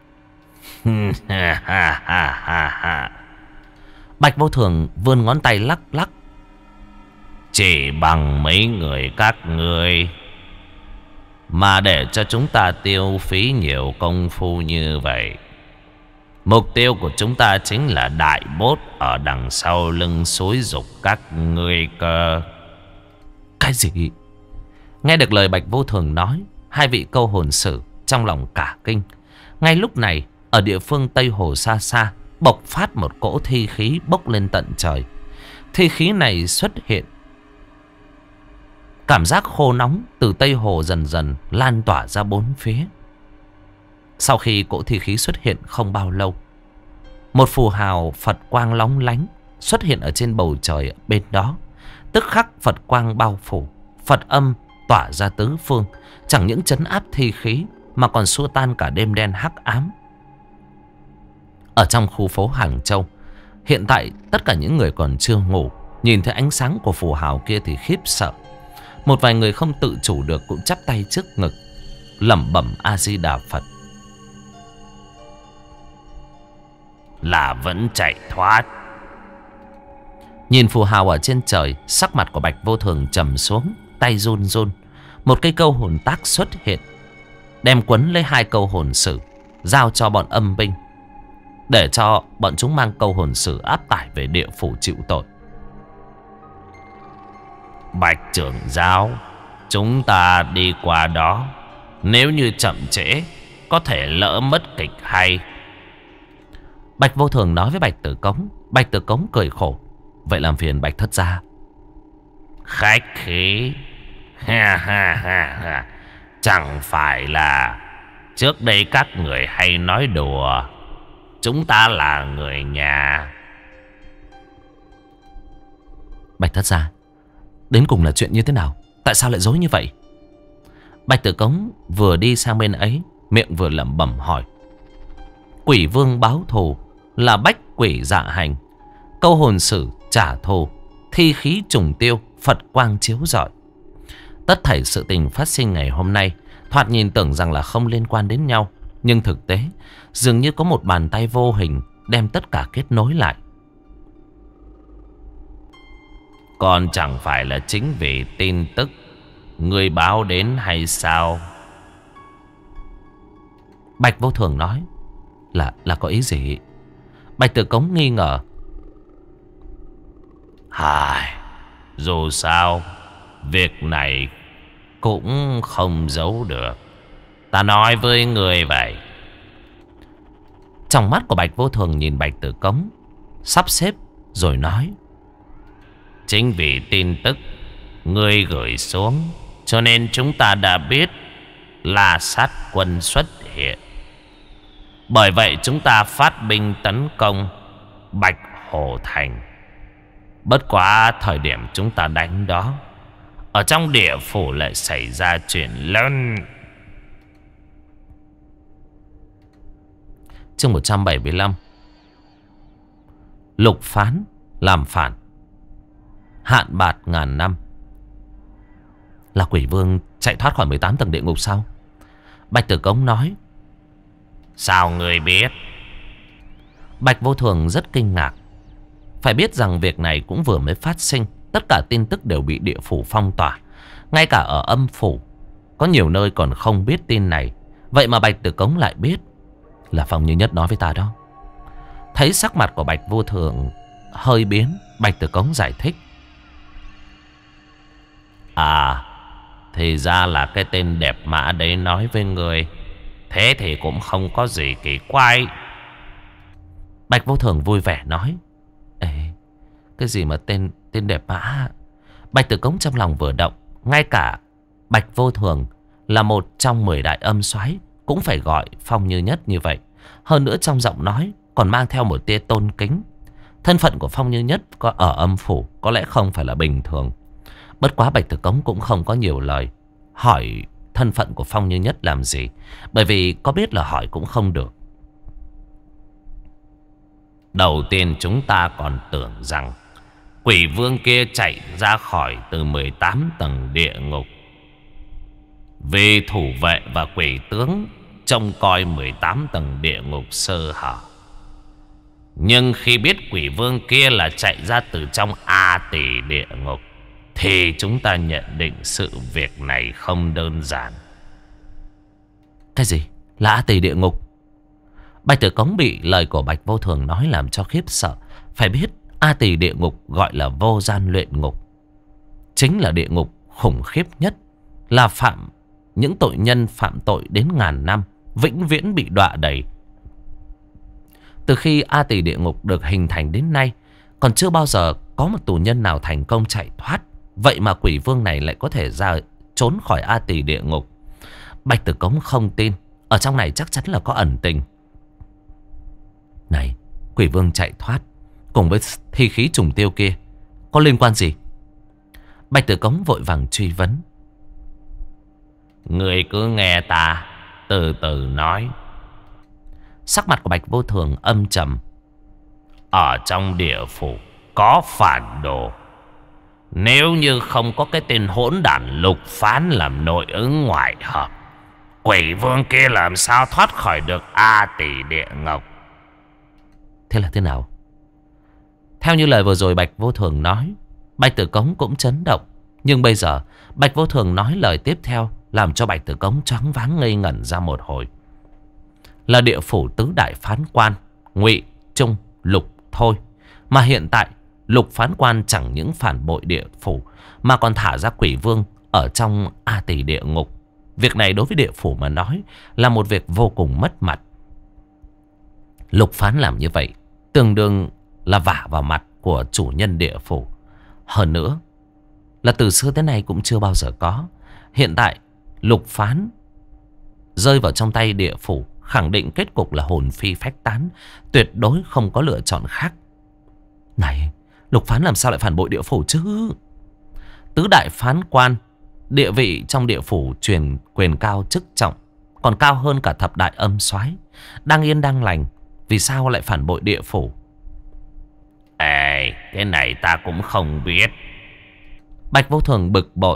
Bạch Vô Thường vươn ngón tay lắc lắc. Chỉ bằng mấy người các ngươi mà để cho chúng ta tiêu phí nhiều công phu như vậy. Mục tiêu của chúng ta chính là đại bốt ở đằng sau lưng xúi giục các ngươi cơ. Cái gì? Nghe được lời Bạch Vô Thường nói, hai vị câu hồn sử trong lòng cả kinh. Ngay lúc này, ở địa phương Tây Hồ xa xa, bộc phát một cỗ thi khí bốc lên tận trời. Thi khí này xuất hiện. Cảm giác khô nóng từ Tây Hồ dần dần lan tỏa ra bốn phía. Sau khi cỗ thi khí xuất hiện không bao lâu, một phù hào Phật quang lóng lánh xuất hiện ở trên bầu trời bên đó. Tức khắc Phật quang bao phủ, Phật âm tỏa ra tứ phương, chẳng những trấn áp thi khí mà còn xua tan cả đêm đen hắc ám. Ở trong khu phố Hàng Châu, hiện tại tất cả những người còn chưa ngủ, nhìn thấy ánh sáng của phù hào kia thì khiếp sợ. Một vài người không tự chủ được cũng chắp tay trước ngực, lẩm bẩm A Di Đà Phật. Là vẫn chạy thoát. Nhìn phù hào ở trên trời, sắc mặt của Bạch Vô Thường trầm xuống, tay run run. Một cây câu hồn tác xuất hiện, đem quấn lấy hai câu hồn sử, giao cho bọn âm binh, để cho bọn chúng mang câu hồn sử áp tải về địa phủ chịu tội. Bạch trưởng giáo, chúng ta đi qua đó. Nếu như chậm trễ, có thể lỡ mất kịch hay. Bạch Vô Thường nói với Bạch Tử Cống. Bạch Tử Cống cười khổ. Vậy làm phiền Bạch thất gia. Khách khí. Ha ha ha ha. Chẳng phải là trước đây các người hay nói đùa chúng ta là người nhà. Bạch thất gia, đến cùng là chuyện như thế nào? Tại sao lại dối như vậy? Bạch Tử Cống vừa đi sang bên ấy, miệng vừa lẩm bẩm hỏi. Quỷ vương báo thù là bách quỷ dạ hành, câu hồn sử trả thù, thi khí trùng tiêu, Phật quang chiếu rọi. Tất thảy sự tình phát sinh ngày hôm nay thoạt nhìn tưởng rằng là không liên quan đến nhau, nhưng thực tế dường như có một bàn tay vô hình đem tất cả kết nối lại. Còn chẳng phải là chính vì tin tức người báo đến hay sao? Bạch Vô Thường nói. Là có ý gì? Bạch Tử Cống nghi ngờ. Dù sao việc này cũng không giấu được. Ta nói với người vậy. Trong mắt của Bạch Vô Thường nhìn Bạch Tử Cống, sắp xếp rồi nói. Chính vì tin tức ngươi gửi xuống, cho nên chúng ta đã biết là sát quân xuất hiện. Bởi vậy chúng ta phát binh tấn công Bạch Hồ Thành. Bất quá thời điểm chúng ta đánh đó, ở trong địa phủ lại xảy ra chuyện lớn. Chương 175. Lục phán làm phản, hạn bạt ngàn năm. Là quỷ vương chạy thoát khỏi 18 tầng địa ngục sao? Bạch Tử Cống nói. Sao người biết? Bạch Vô Thường rất kinh ngạc. Phải biết rằng việc này cũng vừa mới phát sinh. Tất cả tin tức đều bị địa phủ phong tỏa. Ngay cả ở âm phủ có nhiều nơi còn không biết tin này. Vậy mà Bạch Tử Cống lại biết. Là Phong Như Nhất nói với ta đó. Thấy sắc mặt của Bạch Vô Thường hơi biến, Bạch Tử Cống giải thích. Thì ra là cái tên đẹp mã đấy nói với người. Thế thì cũng không có gì kỳ quái. Bạch Vô Thường vui vẻ nói. Ê, cái gì mà tên đẹp mã? Bạch Tử Cống trong lòng vừa động. Ngay cả Bạch Vô Thường là một trong 10 đại âm soái cũng phải gọi Phong Như Nhất như vậy. Hơn nữa trong giọng nói còn mang theo một tia tôn kính. Thân phận của Phong Như Nhất có ở âm phủ có lẽ không phải là bình thường. Bất quá Bạch Tử Cống cũng không có nhiều lời hỏi thân phận của Phong Như Nhất làm gì, bởi vì có biết là hỏi cũng không được. Đầu tiên chúng ta còn tưởng rằng quỷ vương kia chạy ra khỏi từ 18 tầng địa ngục, vì thủ vệ và quỷ tướng trông coi 18 tầng địa ngục sơ hở. Nhưng khi biết quỷ vương kia là chạy ra từ trong A Tỳ địa ngục, thì chúng ta nhận định sự việc này không đơn giản. Cái gì? Là A Tỳ địa ngục? Bạch Tử Cống bị lời của Bạch Vô Thường nói làm cho khiếp sợ. Phải biết A Tỳ địa ngục gọi là vô gian luyện ngục, chính là địa ngục khủng khiếp nhất, là những tội nhân phạm tội đến ngàn năm vĩnh viễn bị đọa đầy. Từ khi A Tỳ địa ngục được hình thành đến nay, còn chưa bao giờ có một tù nhân nào thành công chạy thoát. Vậy mà quỷ vương này lại có thể ra trốn khỏi A Tỳ địa ngục. Bạch Tử Cống không tin, ở trong này chắc chắn là có ẩn tình. Này, quỷ vương chạy thoát cùng với thi khí trùng tiêu kia có liên quan gì? Bạch Tử Cống vội vàng truy vấn. Người cứ nghe ta từ từ nói. Sắc mặt của Bạch Vô Thường âm trầm. Ở trong địa phủ có phản đồ. Nếu như không có cái tên hỗn đản Lục Phán làm nội ứng ngoại hợp, quỷ vương kia làm sao thoát khỏi được A Tỳ địa ngục? Thế là thế nào? Theo như lời vừa rồi Bạch Vô Thường nói, Bạch Tử Cống cũng chấn động. Nhưng bây giờ Bạch Vô Thường nói lời tiếp theo làm cho Bạch Tử Cống choáng váng ngây ngẩn ra một hồi. Là địa phủ tứ đại phán quan Ngụy, Trung, Lục thôi, mà hiện tại Lục phán quan chẳng những phản bội địa phủ mà còn thả ra quỷ vương ở trong A Tỳ địa ngục. Việc này đối với địa phủ mà nói là một việc vô cùng mất mặt. Lục phán làm như vậy tương đương là vả vào mặt của chủ nhân địa phủ. Hơn nữa là từ xưa tới nay cũng chưa bao giờ có. Hiện tại Lục phán rơi vào trong tay địa phủ, khẳng định kết cục là hồn phi phách tán, tuyệt đối không có lựa chọn khác. Này, Lục phán làm sao lại phản bội địa phủ chứ? Tứ đại phán quan, địa vị trong địa phủ truyền quyền cao chức trọng, còn cao hơn cả thập đại âm soái, đang yên đang lành, vì sao lại phản bội địa phủ? Ê, cái này ta cũng không biết. Bạch Vô Thường bực bội.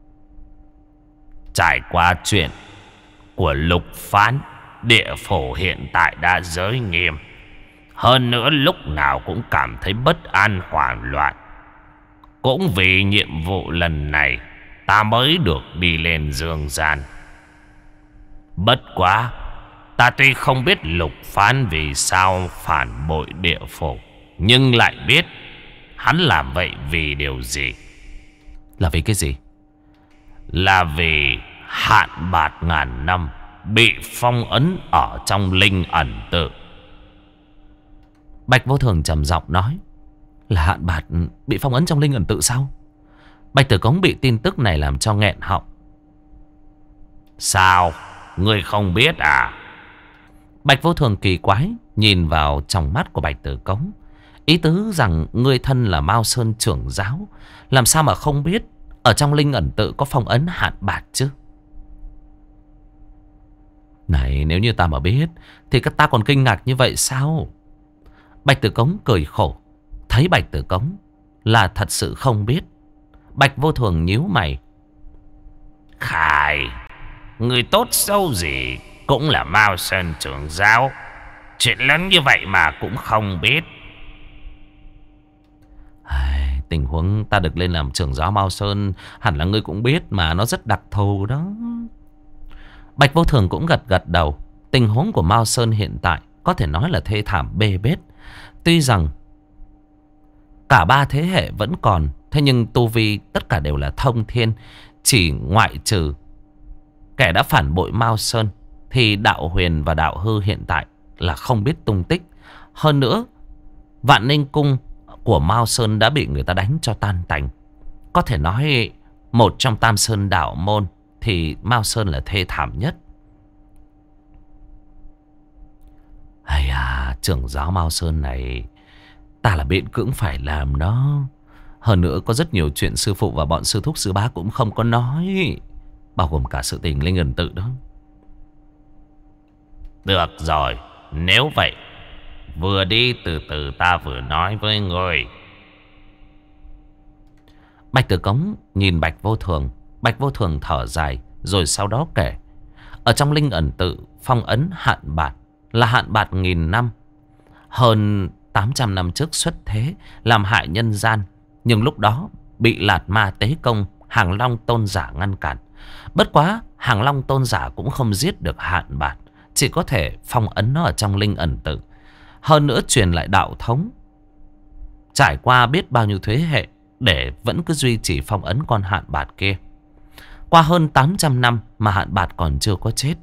Trải qua chuyện của Lục phán, địa phủ hiện tại đã giới nghiêm. Hơn nữa lúc nào cũng cảm thấy bất an hoảng loạn. Cũng vì nhiệm vụ lần này ta mới được đi lên dương gian. Bất quá, ta tuy không biết Lục phán vì sao phản bội địa phủ, nhưng lại biết hắn làm vậy vì điều gì. Là vì cái gì? Là vì Hạn Bạt ngàn năm bị phong ấn ở trong linh ẩn tự. Bạch Vô Thường trầm giọng nói. Là Hạn Bạt bị phong ấn trong linh ẩn tự sao? Bạch Tử Cống bị tin tức này làm cho nghẹn họng. Sao? Ngươi không biết à? Bạch Vô Thường kỳ quái nhìn vào trong mắt của Bạch Tử Cống. Ý tứ rằng ngươi thân là Mao Sơn trưởng giáo, làm sao mà không biết ở trong linh ẩn tự có phong ấn Hạn Bạt chứ? Này, nếu như ta mà biết thì ta còn kinh ngạc như vậy sao? Bạch Tử Cống cười khổ. Thấy Bạch Tử Cống là thật sự không biết, Bạch Vô Thường nhíu mày. Khải, người tốt xấu gì cũng là Mao Sơn trưởng giáo, chuyện lớn như vậy mà cũng không biết. Tình huống ta được lên làm trưởng giáo Mao Sơn hẳn là ngươi cũng biết mà, nó rất đặc thù đó. Bạch Vô Thường cũng gật gật đầu. Tình huống của Mao Sơn hiện tại có thể nói là thê thảm bê bết. Tuy rằng cả ba thế hệ vẫn còn, thế nhưng tu vi tất cả đều là thông thiên. Chỉ ngoại trừ kẻ đã phản bội Mao Sơn thì đạo huyền và đạo hư hiện tại là không biết tung tích. Hơn nữa, Vạn Ninh Cung của Mao Sơn đã bị người ta đánh cho tan tành. Có thể nói một trong Tam Sơn đạo môn thì Mao Sơn là thê thảm nhất. Trưởng giáo Mao Sơn này ta là biện cưỡng phải làm đó. Hơn nữa có rất nhiều chuyện sư phụ và bọn sư thúc sư bá cũng không có nói, bao gồm cả sự tình linh ẩn tự đó. Được rồi, nếu vậy vừa đi từ từ ta vừa nói với người. Bạch Tử Cống nhìn Bạch Vô Thường. Bạch Vô Thường thở dài rồi sau đó kể. Ở trong linh ẩn tự phong ấn Hạn Bạt là Hạn Bạt nghìn năm, hơn 800 năm trước xuất thế làm hại nhân gian, nhưng lúc đó bị Lạt Ma Tế Công Hàng Long tôn giả ngăn cản. Bất quá Hàng Long tôn giả cũng không giết được Hạn Bạt, chỉ có thể phong ấn nó ở trong linh ẩn tự. Hơn nữa truyền lại đạo thống, trải qua biết bao nhiêu thế hệ, để vẫn cứ duy trì phong ấn con Hạn Bạt kia. Qua hơn 800 năm mà Hạn Bạt còn chưa có chết.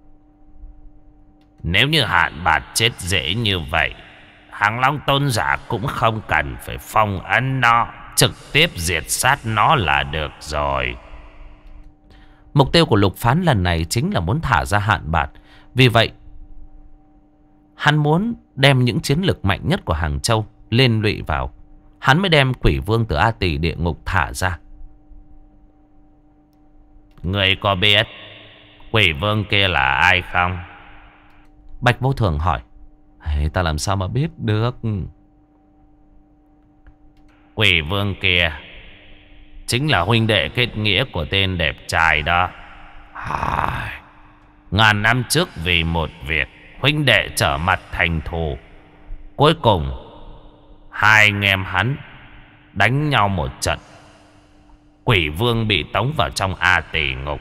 Nếu như Hạn Bạt chết dễ như vậy, Hàng Long tôn giả cũng không cần phải phong ấn nó, trực tiếp diệt sát nó là được rồi. Mục tiêu của Lục Phán lần này chính là muốn thả ra Hạn Bạt. Vì vậy hắn muốn đem những chiến lực mạnh nhất của Hàng Châu lên lụy vào. Hắn mới đem Quỷ Vương từ A Tỳ địa ngục thả ra. Người có biết Quỷ Vương kia là ai không? Bạch Vô Thường hỏi. Ta làm sao mà biết được? Quỷ Vương kia chính là huynh đệ kết nghĩa của tên đẹp trai đó. Ngàn năm trước vì một việc, huynh đệ trở mặt thành thù. Cuối cùng hai anh em hắn đánh nhau một trận. Quỷ Vương bị tống vào trong A Tỳ ngục.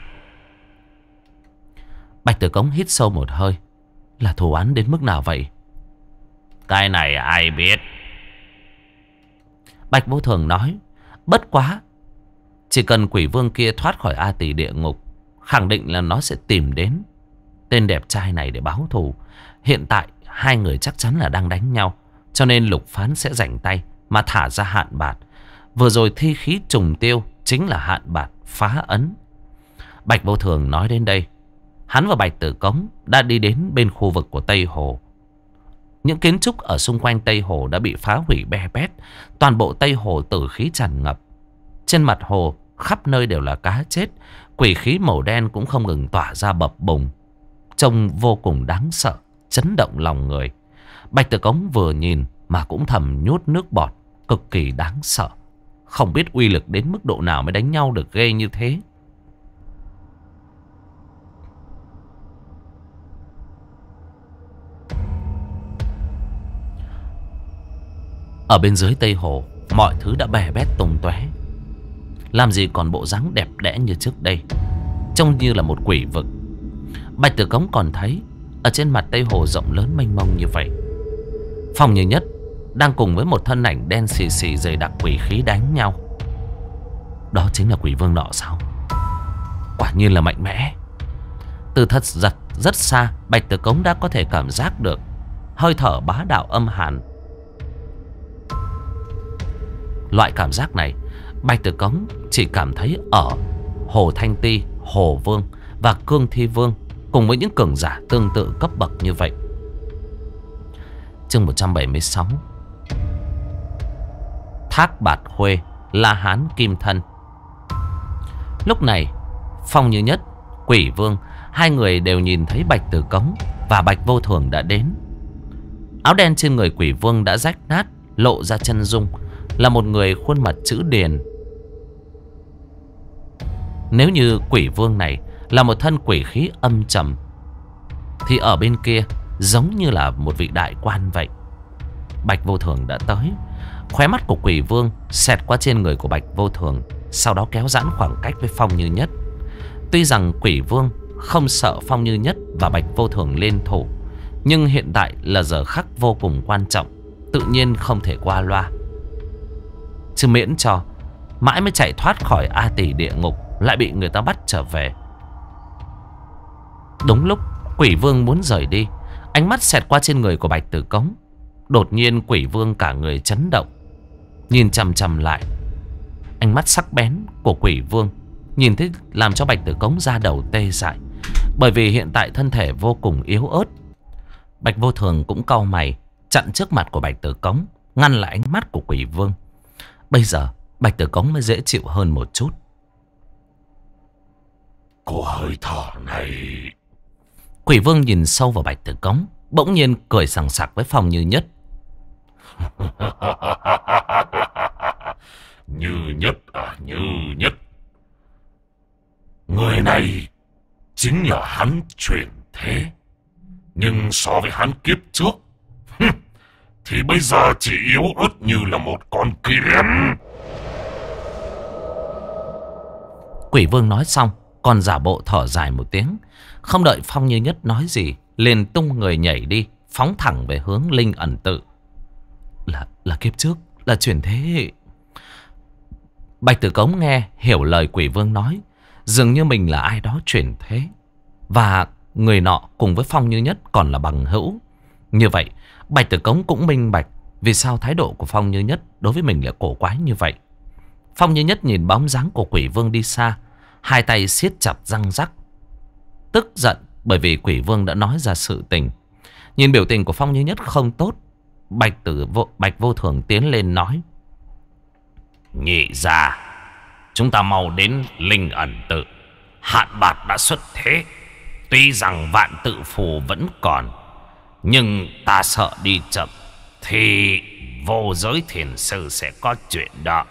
Bạch Tử Cống hít sâu một hơi. Là thù oán đến mức nào vậy? Cái này ai biết. Bạch Vô Thường nói. Bất quá, chỉ cần Quỷ Vương kia thoát khỏi A Tỳ địa ngục, khẳng định là nó sẽ tìm đến tên đẹp trai này để báo thù. Hiện tại hai người chắc chắn là đang đánh nhau, cho nên Lục Phán sẽ rảnh tay mà thả ra Hạn Bạt. Vừa rồi thi khí trùng tiêu chính là Hạn Bạt phá ấn. Bạch Vô Thường nói đến đây, hắn và Bạch Tử Cống đã đi đến bên khu vực của Tây Hồ. Những kiến trúc ở xung quanh Tây Hồ đã bị phá hủy be bét. Toàn bộ Tây Hồ tử khí tràn ngập. Trên mặt hồ khắp nơi đều là cá chết. Quỷ khí màu đen cũng không ngừng tỏa ra bập bùng, trông vô cùng đáng sợ, chấn động lòng người. Bạch Tử Cống vừa nhìn mà cũng thầm nhốt nước bọt. Cực kỳ đáng sợ. Không biết uy lực đến mức độ nào mới đánh nhau được ghê như thế. Ở bên dưới Tây Hồ, mọi thứ đã bè bét tung tóe. Làm gì còn bộ dáng đẹp đẽ như trước đây, trông như là một quỷ vực. Bạch Tử Cống còn thấy ở trên mặt Tây Hồ rộng lớn mênh mông như vậy, Phong Như Nhất đang cùng với một thân ảnh đen xì xì dày đặc quỷ khí đánh nhau. Đó chính là Quỷ Vương nọ sao? Quả nhiên là mạnh mẽ. Từ thật giật rất xa, Bạch Tử Cống đã có thể cảm giác được hơi thở bá đạo âm hàn. Loại cảm giác này Bạch Tử Cống chỉ cảm thấy ở Hồ Thanh Ti, Hồ Vương và Cương Thi Vương, cùng với những cường giả tương tự cấp bậc như vậy. Chương 176. Thác Bạt Khuê, La Hán Kim Thân. Lúc này Phong Như Nhất, Quỷ Vương, hai người đều nhìn thấy Bạch Tử Cống và Bạch Vô Thường đã đến. Áo đen trên người Quỷ Vương đã rách nát, lộ ra chân dung, là một người khuôn mặt chữ điền. Nếu như Quỷ Vương này là một thân quỷ khí âm trầm, thì ở bên kia giống như là một vị đại quan vậy. Bạch Vô Thường đã tới. Khóe mắt của Quỷ Vương xẹt qua trên người của Bạch Vô Thường, sau đó kéo giãn khoảng cách với Phong Như Nhất. Tuy rằng Quỷ Vương không sợ Phong Như Nhất và Bạch Vô Thường lên thủ, nhưng hiện tại là giờ khắc vô cùng quan trọng, tự nhiên không thể qua loa. Chứ miễn cho mãi mới chạy thoát khỏi A Tỳ địa ngục lại bị người ta bắt trở về. Đúng lúc Quỷ Vương muốn rời đi, ánh mắt xẹt qua trên người của Bạch Tử Cống. Đột nhiên Quỷ Vương cả người chấn động, nhìn chằm chằm lại. Ánh mắt sắc bén của Quỷ Vương nhìn thấy làm cho Bạch Tử Cống da đầu tê dại, bởi vì hiện tại thân thể vô cùng yếu ớt. Bạch Vô Thường cũng cau mày, chặn trước mặt của Bạch Tử Cống, ngăn lại ánh mắt của Quỷ Vương. Bây giờ Bạch Tử Cống mới dễ chịu hơn một chút. Có hơi thở này. Quỷ Vương nhìn sâu vào Bạch Tử Cống, bỗng nhiên cười sằng sặc với Phong Như Nhất. Như Nhất à, Như Nhất. Người này chính là hắn chuyển thế, nhưng so với hắn kiếp trước thì bây giờ chỉ yếu ớt như là một con kiến. Quỷ Vương nói xong còn giả bộ thở dài một tiếng. Không đợi Phong Như Nhất nói gì, liền tung người nhảy đi, phóng thẳng về hướng linh ẩn tự. Là kiếp trước, là chuyển thế. Bạch Tử Cống nghe hiểu lời quỷ vương nói, dường như mình là ai đó chuyển thế, và người nọ cùng với Phong Như Nhất còn là bằng hữu. Như vậy Bạch Tử Cống cũng minh bạch vì sao thái độ của Phong Như Nhất đối với mình là cổ quái như vậy. Phong Như Nhất nhìn bóng dáng của quỷ vương đi xa, hai tay siết chặt răng rắc, tức giận bởi vì quỷ vương đã nói ra sự tình. Nhìn biểu tình của Phong Như Nhất không tốt, Bạch Vô Thường tiến lên nói: Nhị ra, chúng ta mau đến linh ẩn tự. Hạn Bạt đã xuất thế. Tuy rằng vạn tự phù vẫn còn, nhưng ta sợ đi chậm thì vô giới thiền sư sẽ có chuyện đó.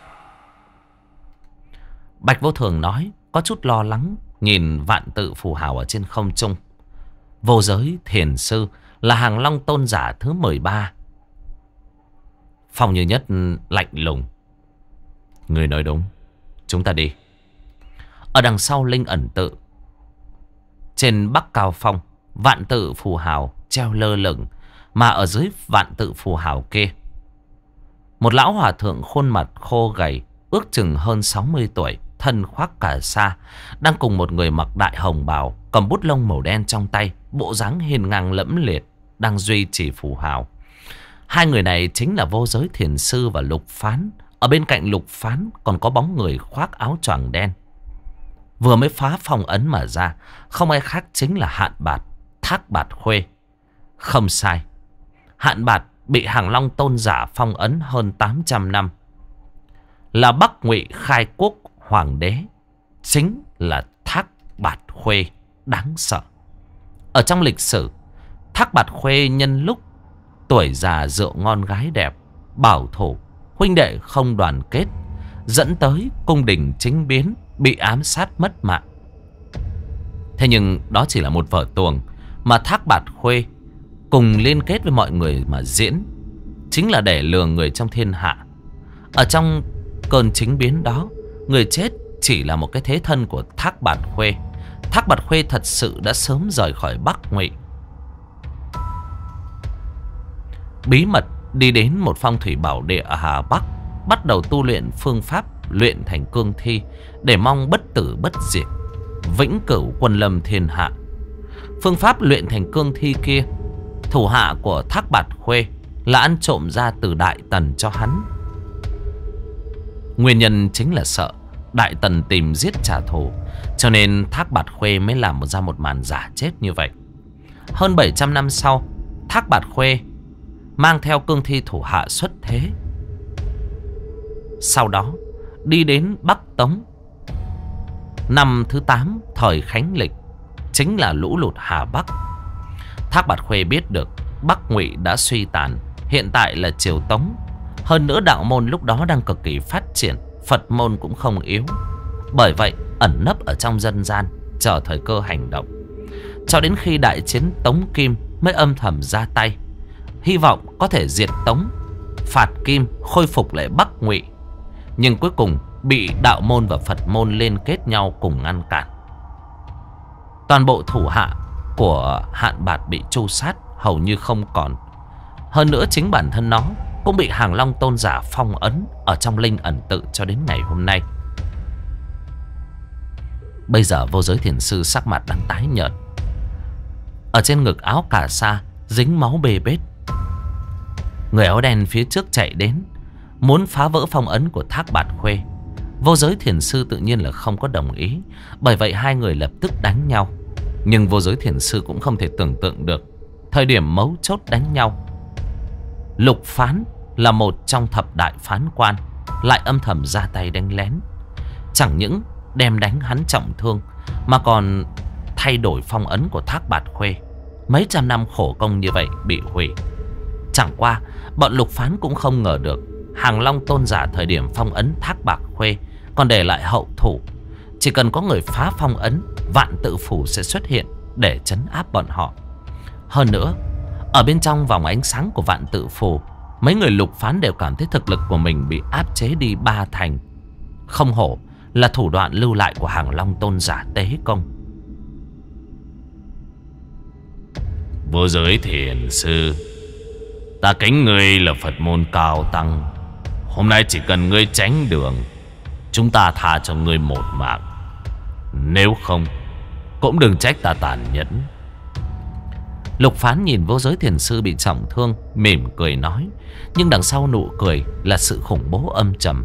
Bạch Vô Thường nói, có chút lo lắng, nhìn vạn tự phù hào ở trên không trung. Vô giới thiền sư là Hàng Long tôn giả thứ 13. Phong Như Nhất lạnh lùng: Người nói đúng, chúng ta đi. Ở đằng sau linh ẩn tự, trên Bắc Cao Phong, vạn tự phù hào treo lơ lửng. Mà ở dưới vạn tự phù hào kia, một lão hòa thượng khuôn mặt khô gầy, ước chừng hơn 60 tuổi, thân khoác cà sa, đang cùng một người mặc đại hồng bào, cầm bút lông màu đen trong tay, bộ dáng hiên ngang lẫm liệt, đang duy trì phù hào. Hai người này chính là Vô Giới Thiền Sư và Lục Phán. Ở bên cạnh Lục Phán còn có bóng người khoác áo choàng đen, vừa mới phá phong ấn mà ra, không ai khác chính là Hạn Bạt, Thác Bạt Khuê. Không sai, Hạn Bạt bị Hàng Long tôn giả phong ấn hơn 800 năm, là Bắc Ngụy khai quốc hoàng đế, chính là Thác Bạt Khuê đáng sợ. Ở trong lịch sử, Thác Bạt Khuê nhân lúc tuổi già rượu ngon gái đẹp, bảo thủ, huynh đệ không đoàn kết, dẫn tới cung đình chính biến, bị ám sát mất mạng. Thế nhưng đó chỉ là một vở tuồng mà Thác Bạt Khuê cùng liên kết với mọi người mà diễn, chính là để lừa người trong thiên hạ. Ở trong cơn chính biến đó, người chết chỉ là một cái thế thân của Thác Bạt Khuê. Thác Bạt Khuê thật sự đã sớm rời khỏi Bắc Ngụy, bí mật đi đến một phong thủy bảo địa ở Hà Bắc, bắt đầu tu luyện phương pháp luyện thành cương thi, để mong bất tử bất diệt, vĩnh cửu quân lâm thiên hạ. Phương pháp luyện thành cương thi kia, thủ hạ của Thác Bạt Khuê là ăn trộm ra từ Đại Tần cho hắn. Nguyên nhân chính là sợ Đại Tần tìm giết trả thù, cho nên Thác Bạt Khuê mới làm ra một màn giả chết như vậy. Hơn 700 năm sau, Thác Bạt Khuê mang theo cương thi thủ hạ xuất thế. Sau đó đi đến Bắc Tống, năm thứ 8 thời Khánh Lịch, chính là lũ lụt Hà Bắc. Thác Bạt Khuê biết được Bắc Ngụy đã suy tàn, hiện tại là triều Tống. Hơn nữa đạo môn lúc đó đang cực kỳ phát triển, Phật môn cũng không yếu. Bởi vậy ẩn nấp ở trong dân gian, chờ thời cơ hành động. Cho đến khi đại chiến Tống Kim mới âm thầm ra tay, hy vọng có thể diệt Tống, phạt Kim, khôi phục lại Bắc Ngụy. Nhưng cuối cùng bị đạo môn và Phật môn liên kết nhau cùng ngăn cản. Toàn bộ thủ hạ của Hạn Bạt bị tru sát hầu như không còn. Hơn nữa chính bản thân nó cũng bị Hàng Long tôn giả phong ấn ở trong linh ẩn tự cho đến ngày hôm nay. Bây giờ Vô Giới Thiền Sư sắc mặt đang tái nhợt, ở trên ngực áo cà sa dính máu bê bết. Người áo đen phía trước chạy đến, muốn phá vỡ phong ấn của Thác Bạt Khuê. Vô Giới Thiền Sư tự nhiên là không có đồng ý, bởi vậy hai người lập tức đánh nhau. Nhưng Vô Giới Thiền Sư cũng không thể tưởng tượng được thời điểm mấu chốt đánh nhau, Lục Phán là một trong thập đại phán quan lại âm thầm ra tay đánh lén. Chẳng những đem đánh hắn trọng thương, mà còn thay đổi phong ấn của Thác Bạt Khuê. Mấy trăm năm khổ công như vậy bị hủy. Chẳng qua bọn Lục Phán cũng không ngờ được Hàng Long tôn giả thời điểm phong ấn Thác Bạt Khuê còn để lại hậu thủ. Chỉ cần có người phá phong ấn, vạn tự phủ sẽ xuất hiện để trấn áp bọn họ. Hơn nữa, ở bên trong vòng ánh sáng của vạn tự phủ, mấy người Lục Phán đều cảm thấy thực lực của mình bị áp chế đi 3 thành. Không hổ là thủ đoạn lưu lại của Hàng Long tôn giả Tế Công. Vô Giới Thiền Sư, ta kính ngươi là Phật môn cao tăng. Hôm nay chỉ cần ngươi tránh đường, chúng ta tha cho ngươi một mạng. Nếu không, cũng đừng trách ta tàn nhẫn. Lục Phán nhìn Vô Giới Thiền Sư bị trọng thương, mỉm cười nói. Nhưng đằng sau nụ cười là sự khủng bố âm trầm.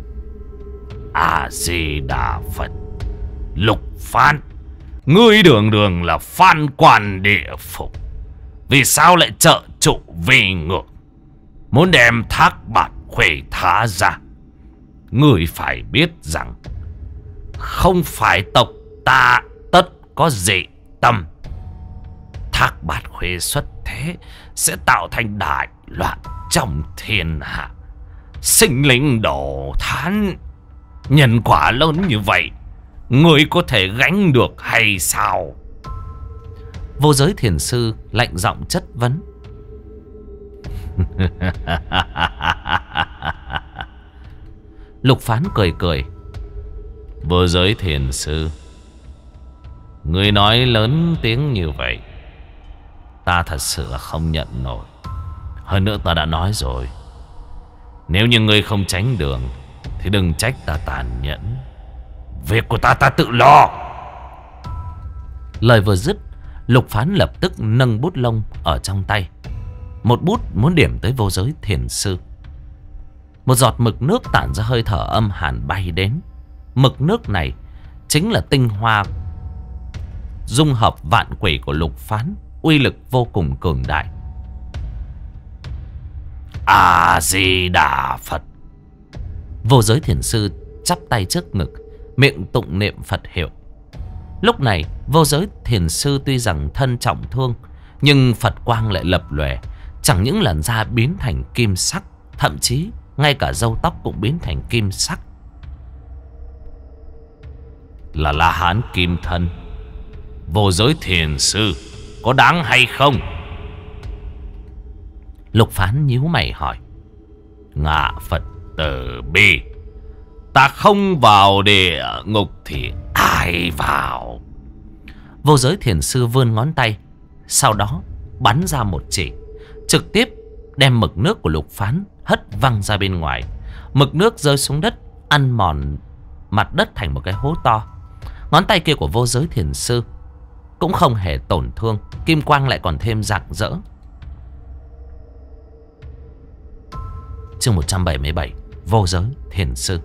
A-di-đà Phật. Lục Phán, ngươi đường đường là Phan quan địa phủ, vì sao lại trợ trụ vì ngược, muốn đem Thác Bạt Khuê thả ra? Ngươi phải biết rằng không phải tộc ta tất có dị tâm. Thác Bạt Khuê xuất thế sẽ tạo thành đại loạn trong thiên hạ, sinh linh đổ thán. Nhân quả lớn như vậy, ngươi có thể gánh được hay sao? Vô Giới Thiền Sư lạnh giọng chất vấn. Lục Phán cười cười. Vô Giới Thiền Sư, ngươi nói lớn tiếng như vậy, ta thật sự là không nhận nổi. Hơn nữa ta đã nói rồi, nếu như ngươi không tránh đường thì đừng trách ta tàn nhẫn. Việc của ta tự lo. Lời vừa dứt, Lục Phán lập tức nâng bút lông ở trong tay, một bút muốn điểm tới Vô Giới Thiền Sư. Một giọt mực nước tản ra hơi thở âm hàn bay đến. Mực nước này chính là tinh hoa dung hợp vạn quỷ của Lục Phán, uy lực vô cùng cường đại. A-di-đà Phật. Vô Giới Thiền Sư chắp tay trước ngực, miệng tụng niệm Phật hiệu. Lúc này Vô Giới Thiền Sư tuy rằng thân trọng thương, nhưng Phật quang lại lập lòe. Chẳng những làn da biến thành kim sắc, thậm chí ngay cả râu tóc cũng biến thành kim sắc. Là La Hán kim thân, Vô Giới Thiền Sư có đáng hay không? Lục Phán nhíu mày hỏi. Ngạ Phật từ bi, ta không vào địa ngục thì ai vào? Vô Giới Thiền Sư vươn ngón tay, sau đó bắn ra một chỉ, trực tiếp đem mực nước của Lục Phán hất văng ra bên ngoài. Mực nước rơi xuống đất, ăn mòn mặt đất thành một cái hố to. Ngón tay kia của Vô Giới Thiền Sư cũng không hề tổn thương, kim quang lại còn thêm rạng rỡ. Chương 177, Vô Giới Thiền Sư.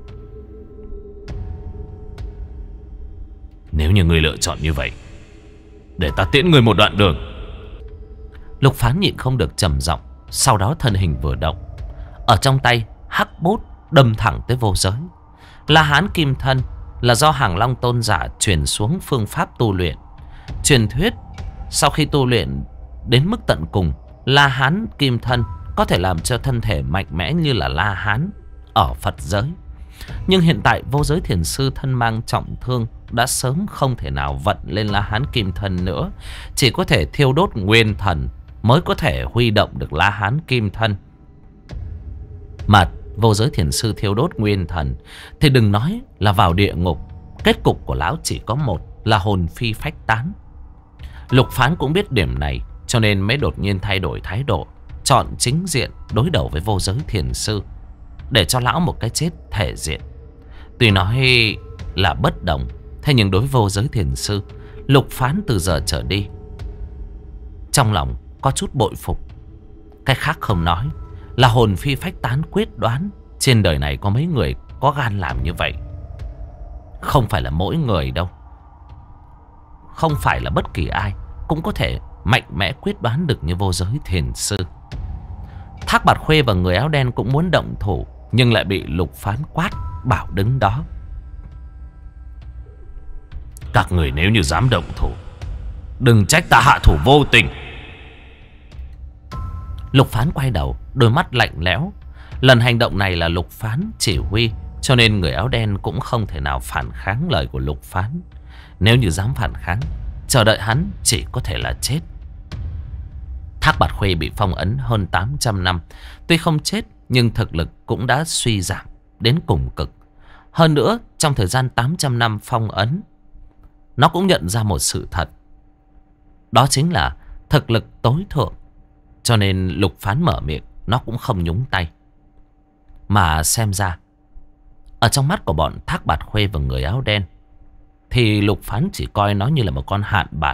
Nếu như ngươi lựa chọn như vậy, để ta tiễn ngươi một đoạn đường. Lục Phán nhịn không được trầm giọng, sau đó thân hình vừa động, ở trong tay hắc bút đâm thẳng tới Vô Giới. La Hán kim thân là do Hàng Long tôn giả truyền xuống phương pháp tu luyện. Truyền thuyết sau khi tu luyện đến mức tận cùng, La Hán kim thân có thể làm cho thân thể mạnh mẽ như là La Hán ở Phật giới. Nhưng hiện tại Vô Giới Thiền Sư thân mang trọng thương, đã sớm không thể nào vận lên La Hán kim thân nữa. Chỉ có thể thiêu đốt nguyên thần mới có thể huy động được La Hán kim thân. Mà Vô Giới Thiền Sư thiêu đốt nguyên thần thì đừng nói là vào địa ngục, kết cục của lão chỉ có một là hồn phi phách tán. Lục Phán cũng biết điểm này, cho nên mới đột nhiên thay đổi thái độ, chọn chính diện đối đầu với Vô Giới Thiền Sư, để cho lão một cái chết thể diện. Tuy nói là bất đồng, thế nhưng đối với Vô Giới Thiền Sư, Lục Phán từ giờ trở đi trong lòng có chút bội phục. Cái khác không nói, là hồn phi phách tán quyết đoán, trên đời này có mấy người có gan làm như vậy. Không phải là mỗi người đâu, không phải là bất kỳ ai cũng có thể mạnh mẽ quyết đoán được như Vô Giới Thiền Sư. Thác Bạt Khuê và người áo đen cũng muốn động thủ, nhưng lại bị Lục Phán quát bảo đứng đó. Các người nếu như dám động thủ, đừng trách ta hạ thủ vô tình. Lục Phán quay đầu, đôi mắt lạnh lẽo. Lần hành động này là Lục Phán chỉ huy, cho nên người áo đen cũng không thể nào phản kháng lời của Lục Phán. Nếu như dám phản kháng, chờ đợi hắn chỉ có thể là chết. Thác Bạt Khuê bị phong ấn hơn 800 năm, tuy không chết nhưng thực lực cũng đã suy giảm đến cùng cực. Hơn nữa trong thời gian 800 năm phong ấn, nó cũng nhận ra một sự thật. Đó chính là thực lực tối thượng. Cho nên Lục Phán mở miệng, nó cũng không nhúng tay. Mà xem ra, ở trong mắt của bọn Thác Bạt Khuê và người áo đen, thì Lục Phán chỉ coi nó như là một con hạn bạt.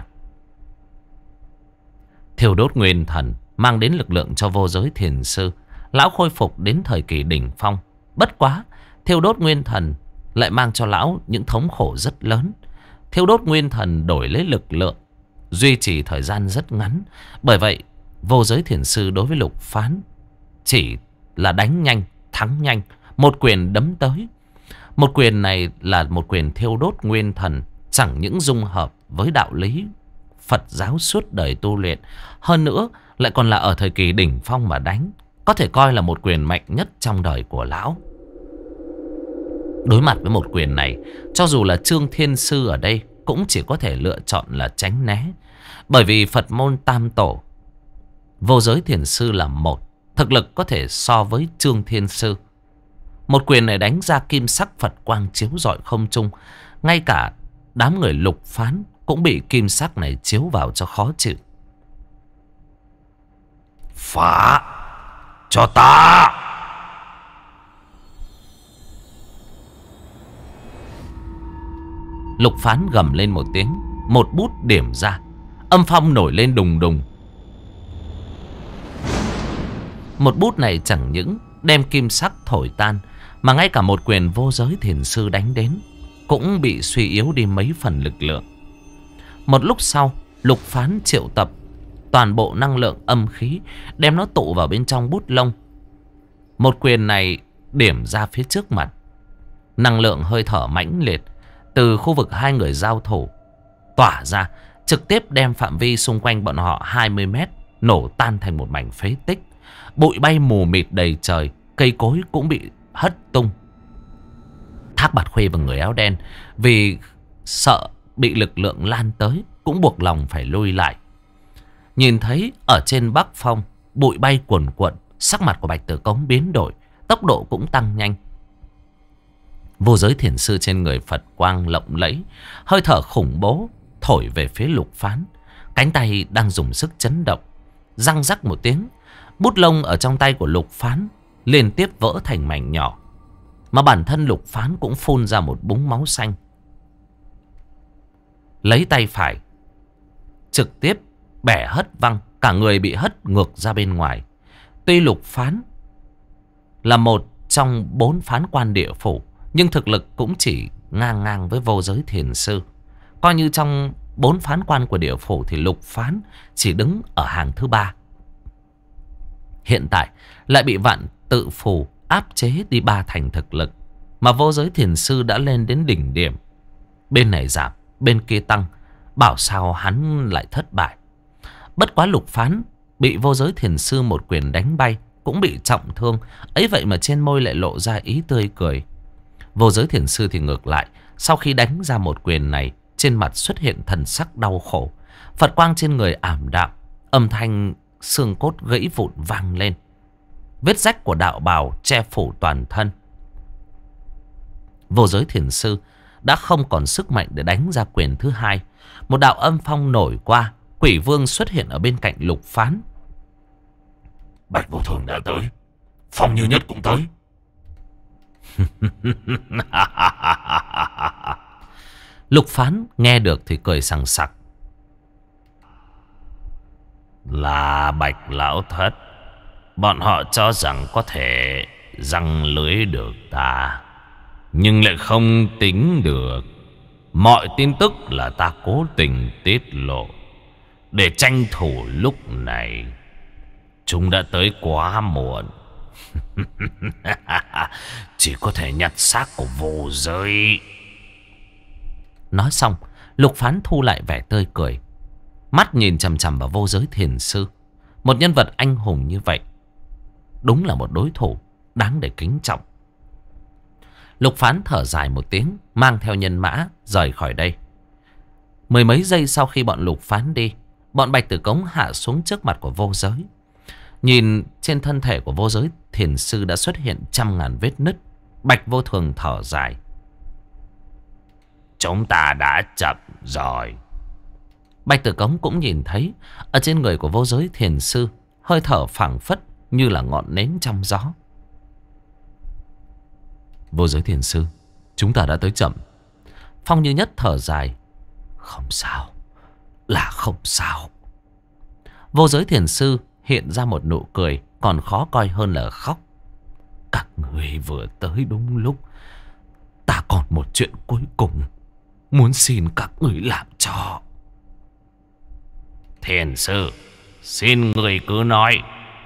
Thiêu đốt nguyên thần mang đến lực lượng cho vô giới thiền sư. Lão khôi phục đến thời kỳ đỉnh phong. Bất quá, thiêu đốt nguyên thần lại mang cho lão những thống khổ rất lớn. Thiêu đốt nguyên thần đổi lấy lực lượng, duy trì thời gian rất ngắn. Bởi vậy, vô giới thiền sư đối với Lục Phán chỉ là đánh nhanh, thắng nhanh, một quyền đấm tới. Một quyền này là một quyền thiêu đốt nguyên thần, chẳng những dung hợp với đạo lý Phật giáo suốt đời tu luyện, hơn nữa lại còn là ở thời kỳ đỉnh phong mà đánh, có thể coi là một quyền mạnh nhất trong đời của lão. Đối mặt với một quyền này, cho dù là Trương Thiên Sư ở đây cũng chỉ có thể lựa chọn là tránh né. Bởi vì Phật môn tam tổ, vô giới thiền sư là một, thực lực có thể so với Trương Thiên Sư. Một quyền này đánh ra, kim sắc Phật quang chiếu rọi không trung. Ngay cả đám người Lục Phán cũng bị kim sắc này chiếu vào cho khó chịu. Phá cho ta! Lục Phán gầm lên một tiếng, một bút điểm ra. Âm phong nổi lên đùng đùng. Một bút này chẳng những đem kim sắc thổi tan, mà ngay cả một quyền vô giới thiền sư đánh đến cũng bị suy yếu đi mấy phần lực lượng. Một lúc sau, Lục Phán triệu tập toàn bộ năng lượng âm khí, đem nó tụ vào bên trong bút lông. Một quyền này điểm ra phía trước mặt. Năng lượng hơi thở mãnh liệt từ khu vực hai người giao thủ tỏa ra, trực tiếp đem phạm vi xung quanh bọn họ 20 mét nổ tan thành một mảnh phế tích. Bụi bay mù mịt đầy trời, cây cối cũng bị hất tung. Thác Bạt Khuê và người áo đen vì sợ bị lực lượng lan tới cũng buộc lòng phải lui lại. Nhìn thấy ở trên bắc phong bụi bay cuồn cuộn, sắc mặt của Bạch Tử Cống biến đổi, tốc độ cũng tăng nhanh. Vô giới thiền sư trên người Phật quang lộng lẫy, hơi thở khủng bố thổi về phía Lục Phán. Cánh tay đang dùng sức chấn động, răng rắc một tiếng, bút lông ở trong tay của Lục Phán liên tiếp vỡ thành mảnh nhỏ, mà bản thân Lục Phán cũng phun ra một búng máu xanh. Lấy tay phải trực tiếp bẻ hất văng, cả người bị hất ngược ra bên ngoài. Tuy Lục Phán là một trong 4 phán quan địa phủ, nhưng thực lực cũng chỉ ngang ngang với vô giới thiền sư. Coi như trong 4 phán quan của địa phủ thì Lục Phán chỉ đứng ở hàng thứ 3. Hiện tại lại bị Vạn Tự Phù áp chế đi 3 thành thực lực, mà vô giới thiền sư đã lên đến đỉnh điểm. Bên này giảm, bên kia tăng, bảo sao hắn lại thất bại. Bất quá Lục Phán bị vô giới thiền sư một quyền đánh bay, cũng bị trọng thương. Ấy vậy mà trên môi lại lộ ra ý tươi cười. Vô giới thiền sư thì ngược lại, sau khi đánh ra một quyền này, trên mặt xuất hiện thần sắc đau khổ. Phật quang trên người ảm đạm, âm thanh xương cốt gãy vụn vang lên. Vết rách của đạo bào che phủ toàn thân. Vô giới thiền sư đã không còn sức mạnh để đánh ra quyền thứ hai. Một đạo âm phong nổi qua, Quỷ Vương xuất hiện ở bên cạnh Lục Phán. Bạch Vô Thường đã tới, Phong Như Nhất cũng tới. Lục Phán nghe được thì cười sằng sặc. Là Bạch Lão Thất, bọn họ cho rằng có thể giăng lưới được ta, nhưng lại không tính được mọi tin tức là ta cố tình tiết lộ để tranh thủ lúc này. Chúng đã tới quá muộn. Chỉ có thể nhặt xác của vô giới. Nói xong, Lục Phán thu lại vẻ tươi cười, mắt nhìn chằm chằm vào vô giới thiền sư. Một nhân vật anh hùng như vậy, đúng là một đối thủ đáng để kính trọng. Lục Phán thở dài một tiếng, mang theo nhân mã rời khỏi đây. Mười mấy giây sau khi bọn Lục Phán đi, bọn Bạch Tử Cống hạ xuống trước mặt của vô giới. Nhìn trên thân thể của vô giới thiền sư đã xuất hiện trăm ngàn vết nứt. Bạch Vô Thường thở dài. chúng ta đã chậm rồi. Bạch Tử Cống cũng nhìn thấy ở trên người của Vô Giới Thiền Sư hơi thở phảng phất như là ngọn nến trong gió. Vô Giới Thiền Sư, chúng ta đã tới chậm. Phong Như Nhất thở dài. Không sao, là không sao. Vô Giới Thiền Sư hiện ra một nụ cười còn khó coi hơn là khóc. Các người vừa tới đúng lúc. Ta còn một chuyện cuối cùng muốn xin các người làm cho. Thiền Sư, xin người cứ nói.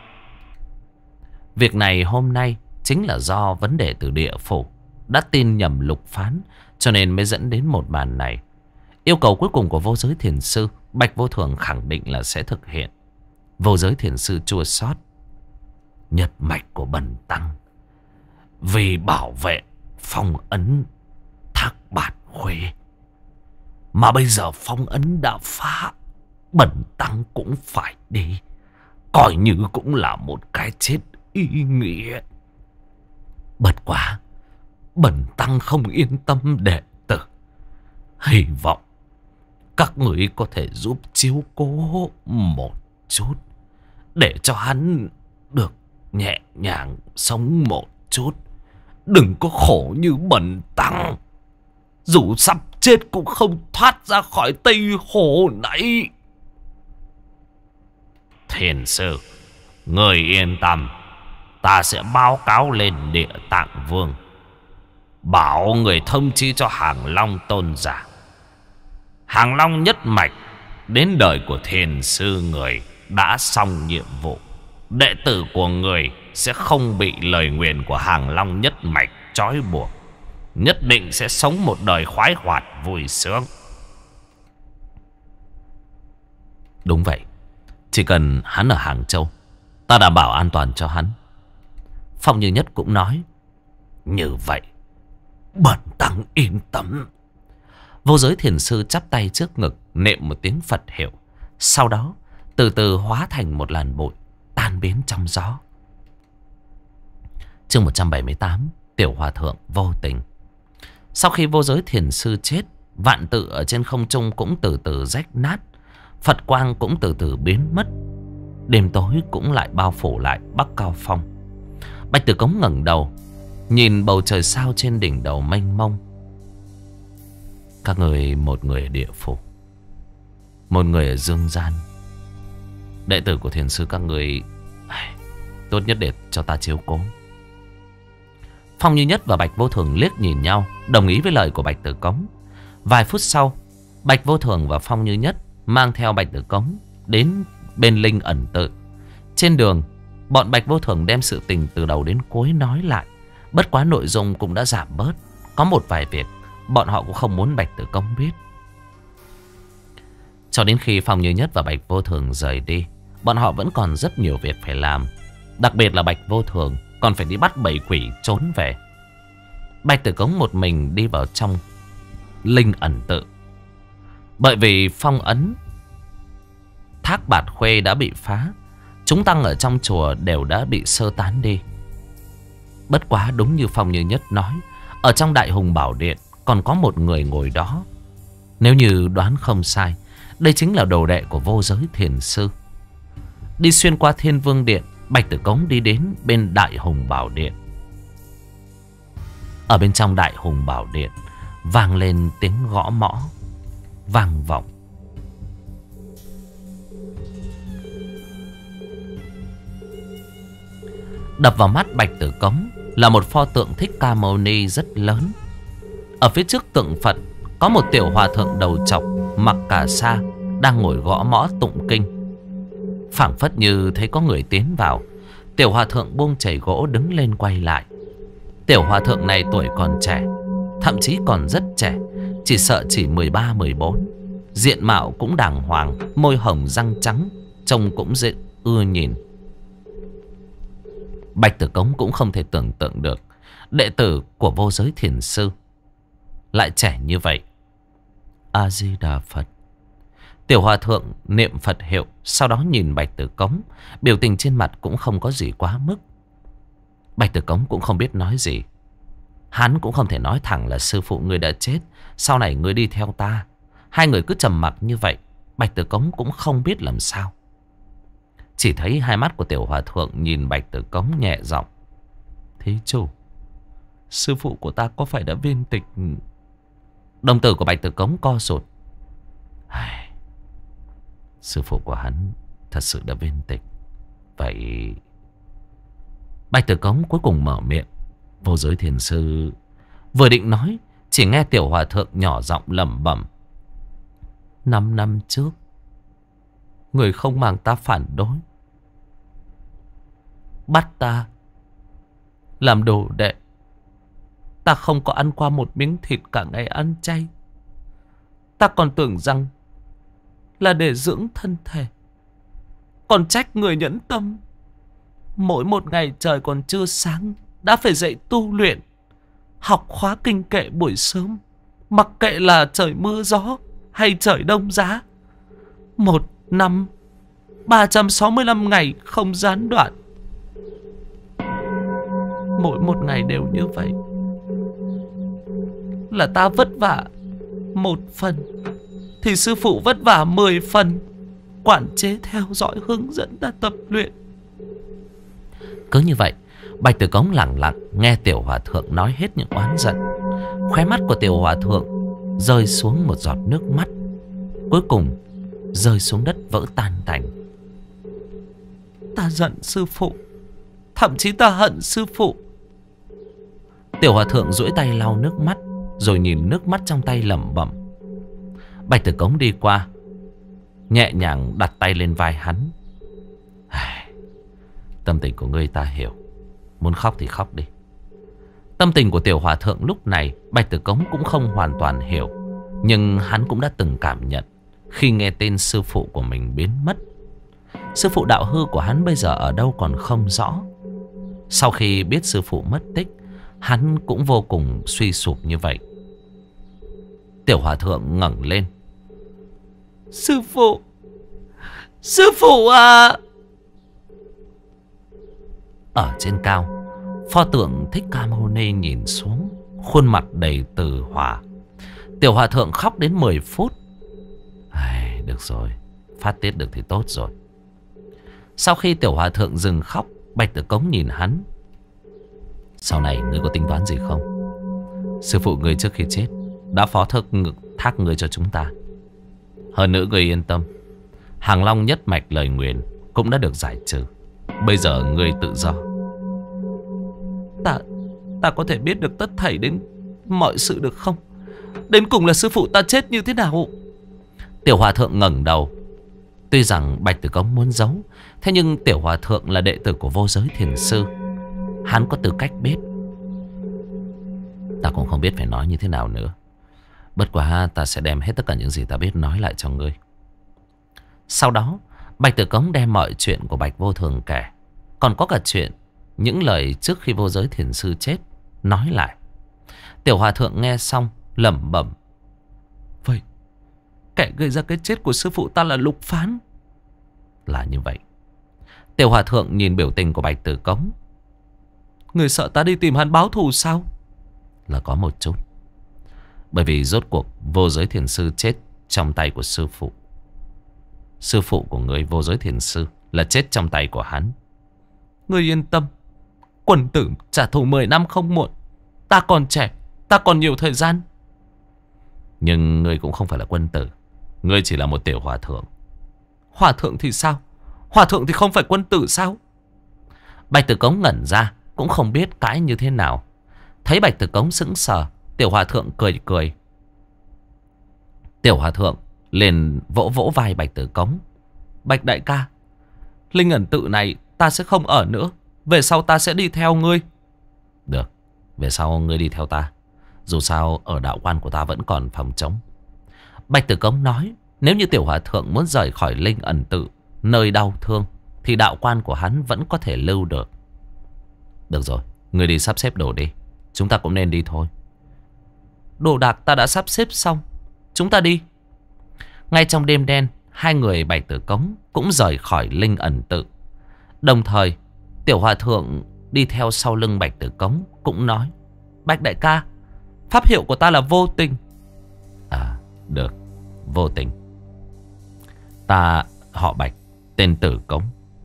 Việc này hôm nay chính là do vấn đề từ địa phủ đã tin nhầm Lục Phán, cho nên mới dẫn đến một màn này. Yêu cầu cuối cùng của Vô Giới Thiền Sư, Bạch Vô Thường khẳng định là sẽ thực hiện. Vô Giới Thiền Sư chua xót. Nhất mạch của Bần Tăng vì bảo vệ phong ấn Thác Bạt Khuê, mà bây giờ phong ấn đã phá, Bần Tăng cũng phải đi, coi như cũng là một cái chết ý nghĩa. Bất quá Bần Tăng không yên tâm đệ tử, hy vọng các người có thể giúp chiếu cố một chút, để cho hắn được nhẹ nhàng sống một chút. Đừng có khổ như Bần Tăng, dù sắp chết cũng không thoát ra khỏi Tây Hồ này. Thiền Sư, người yên tâm, ta sẽ báo cáo lên Địa Tạng Vương, bảo người thông chi cho Hàng Long tôn giả. Hàng Long nhất mạch đến đời của Thiền Sư người đã xong nhiệm vụ. Đệ tử của người sẽ không bị lời nguyền của Hàng Long nhất mạch trói buộc, nhất định sẽ sống một đời khoái hoạt vui sướng. Đúng vậy, chỉ cần hắn ở Hàng Châu, ta đảm bảo an toàn cho hắn. Phong Như Nhất cũng nói. Như vậy Bần Tăng yên tâm. Vô Giới Thiền Sư chắp tay trước ngực, niệm một tiếng Phật hiệu, sau đó từ từ hóa thành một làn bụi tan biến trong gió. Chương 178, Tiểu Hòa Thượng vô tình. Sau khi Vô Giới Thiền Sư chết, vạn tự ở trên không trung cũng từ từ rách nát, Phật quang cũng từ từ biến mất. Đêm tối cũng lại bao phủ lại Bắc Cao Phong. Bạch Tử Cống ngẩng đầu nhìn bầu trời sao trên đỉnh đầu mênh mông. Các người, một người ở địa phủ, một người ở dương gian. Đệ tử của Thiền Sư các người tốt nhất để cho ta chiếu cố. Phong Như Nhất và Bạch Vô Thường liếc nhìn nhau, đồng ý với lời của Bạch Tử Cống. Vài phút sau, Bạch Vô Thường và Phong Như Nhất mang theo Bạch Tử Cống đến bên Linh Ẩn Tự. Trên đường, bọn Bạch Vô Thường đem sự tình từ đầu đến cuối nói lại. Bất quá nội dung cũng đã giảm bớt. Có một vài việc bọn họ cũng không muốn Bạch Tử Cống biết. Cho đến khi Phong Như Nhất và Bạch Vô Thường rời đi, bọn họ vẫn còn rất nhiều việc phải làm. Đặc biệt là Bạch Vô Thường còn phải đi bắt bầy quỷ trốn về. Bạch Tử Cống một mình đi vào trong Linh Ẩn Tự. Bởi vì phong ấn Thác Bạt Khuê đã bị phá, chúng tăng ở trong chùa đều đã bị sơ tán đi. Bất quá đúng như Phong Như Nhất nói, ở trong Đại Hùng Bảo Điện còn có một người ngồi đó. Nếu như đoán không sai, đây chính là đồ đệ của Vô Giới Thiền Sư. Đi xuyên qua Thiên Vương Điện, Bạch Tử Cống đi đến bên Đại Hùng Bảo Điện. Ở bên trong Đại Hùng Bảo Điện vang lên tiếng gõ mõ vang vọng. Đập vào mắt Bạch Tử Cống là một pho tượng Thích Ca Mâu Ni rất lớn. Ở phía trước tượng Phật có một tiểu hòa thượng đầu trọc mặc cà sa đang ngồi gõ mõ tụng kinh. Phảng phất như thấy có người tiến vào, tiểu hòa thượng buông chảy gỗ đứng lên quay lại. Tiểu hòa thượng này tuổi còn trẻ, thậm chí còn rất trẻ, chỉ sợ chỉ 13-14. Diện mạo cũng đàng hoàng, môi hồng răng trắng, trông cũng dễ ưa nhìn. Bạch Tử Cống cũng không thể tưởng tượng được đệ tử của Vô Giới Thiền Sư lại trẻ như vậy. A-di-đà Phật. Tiểu hòa thượng niệm Phật hiệu, sau đó nhìn Bạch Tử Cống, biểu tình trên mặt cũng không có gì quá mức. Bạch Tử Cống cũng không biết nói gì. Hắn cũng không thể nói thẳng là sư phụ ngươi đã chết, sau này ngươi đi theo ta. Hai người cứ trầm mặc như vậy, Bạch Tử Cống cũng không biết làm sao. Chỉ thấy hai mắt của Tiểu Hòa Thượng nhìn Bạch Tử Cống nhẹ giọng: Thí chủ, sư phụ của ta có phải đã viên tịch? Đồng tử của Bạch Tử Cống co rụt. Sư phụ của hắn thật sự đã viên tịch. Vậy... Bạch Tử Cống cuối cùng mở miệng. Vô Giới Thiền Sư vừa định nói, chỉ nghe Tiểu Hòa Thượng nhỏ giọng lẩm bẩm: 5 năm trước, người không màng ta phản đối, bắt ta làm đồ đệ. Ta không có ăn qua một miếng thịt cả ngày ăn chay. Ta còn tưởng rằng là để dưỡng thân thể, còn trách người nhẫn tâm. Mỗi một ngày trời còn chưa sáng đã phải dậy tu luyện, học khóa kinh kệ buổi sớm, mặc kệ là trời mưa gió hay trời đông giá. 1 năm 365 ngày không gián đoạn. Mỗi một ngày đều như vậy, là ta vất vả 1 phần thì sư phụ vất vả 10 phần, quản chế theo dõi hướng dẫn ta tập luyện. Cứ như vậy, Bạch Tử Cống lặng lặng nghe Tiểu Hòa Thượng nói hết những oán giận. Khóe mắt của Tiểu Hòa Thượng rơi xuống một giọt nước mắt, cuối cùng rơi xuống đất vỡ tan tành. Ta giận sư phụ, thậm chí ta hận sư phụ. Tiểu Hòa Thượng duỗi tay lau nước mắt, rồi nhìn nước mắt trong tay lẩm bẩm. Bạch Tử Cống đi qua, nhẹ nhàng đặt tay lên vai hắn. Tâm tình của ngươi ta hiểu, muốn khóc thì khóc đi. Tâm tình của Tiểu Hòa Thượng lúc này Bạch Tử Cống cũng không hoàn toàn hiểu, nhưng hắn cũng đã từng cảm nhận khi nghe tên sư phụ của mình biến mất. Sư phụ đạo hư của hắn bây giờ ở đâu còn không rõ. Sau khi biết sư phụ mất tích, hắn cũng vô cùng suy sụp như vậy. Tiểu Hòa Thượng ngẩng lên: Sư phụ, sư phụ à! Ở trên cao, pho tượng Thích Ca Mâu Ni nhìn xuống, khuôn mặt đầy từ hòa. Tiểu Hòa Thượng khóc đến 10 phút. Được rồi, phát tiết được thì tốt rồi. Sau khi Tiểu Hòa Thượng dừng khóc, Bạch Tử Cống nhìn hắn: Sau này ngươi có tính toán gì không? Sư phụ ngươi trước khi chết đã phó thác ngươi cho chúng ta. Hơn nữa ngươi yên tâm, Hàng Long nhất mạch lời nguyền cũng đã được giải trừ. Bây giờ ngươi tự do. Ta có thể biết được tất thảy đến mọi sự được không? Đến cùng là sư phụ ta chết như thế nào? Tiểu Hòa Thượng ngẩng đầu. Tuy rằng Bạch Tử Cống muốn giấu, thế nhưng Tiểu Hòa Thượng là đệ tử của Vô Giới Thiền Sư, hắn có tư cách biết. Ta cũng không biết phải nói như thế nào nữa. Bất quá ta sẽ đem hết tất cả những gì ta biết nói lại cho ngươi. Sau đó Bạch Tử Cống đem mọi chuyện của Bạch Vô Thường kể, còn có cả chuyện những lời trước khi Vô Giới Thiền Sư chết nói lại. Tiểu Hòa Thượng nghe xong lẩm bẩm: Vậy kẻ gây ra cái chết của sư phụ ta là Lục Phán? Là như vậy. Tiểu Hòa Thượng nhìn biểu tình của Bạch Tử Cống: Người sợ ta đi tìm hắn báo thù sao? Là có một chút. Bởi vì rốt cuộc Vô Giới Thiền Sư chết trong tay của sư phụ. Sư phụ của người Vô Giới Thiền Sư là chết trong tay của hắn. Ngươi yên tâm, quần tử trả thù 10 năm không muộn. Ta còn trẻ, ta còn nhiều thời gian. Nhưng ngươi cũng không phải là quân tử. Ngươi chỉ là một tiểu hòa thượng. Hòa thượng thì sao? Hòa thượng thì không phải quân tử sao? Bạch Tử Cống ngẩn ra, cũng không biết cãi như thế nào. Thấy Bạch Tử Cống sững sờ, Tiểu Hòa Thượng cười cười. Tiểu Hòa Thượng liền vỗ vỗ vai Bạch Tử Cống: Bạch đại ca, linh ẩn tự này ta sẽ không ở nữa. Về sau ta sẽ đi theo ngươi. Được, về sau ngươi đi theo ta. Dù sao ở đạo quan của ta vẫn còn phòng trống. Bạch Tử Cống nói, nếu như Tiểu Hòa Thượng muốn rời khỏi linh ẩn tự, nơi đau thương, thì đạo quan của hắn vẫn có thể lưu được. Được rồi, ngươi đi sắp xếp đồ đi. Chúng ta cũng nên đi thôi. Đồ đạc ta đã sắp xếp xong, chúng ta đi. Ngay trong đêm đen, hai người Bạch Tử Cống cũng rời khỏi linh ẩn tự. Đồng thời Tiểu Hòa Thượng đi theo sau lưng Bạch Tử Cống cũng nói: Bạch đại ca, pháp hiệu của ta là Vô Tình. À, được, Vô Tình. Ta họ Bạch, tên Tử Cống.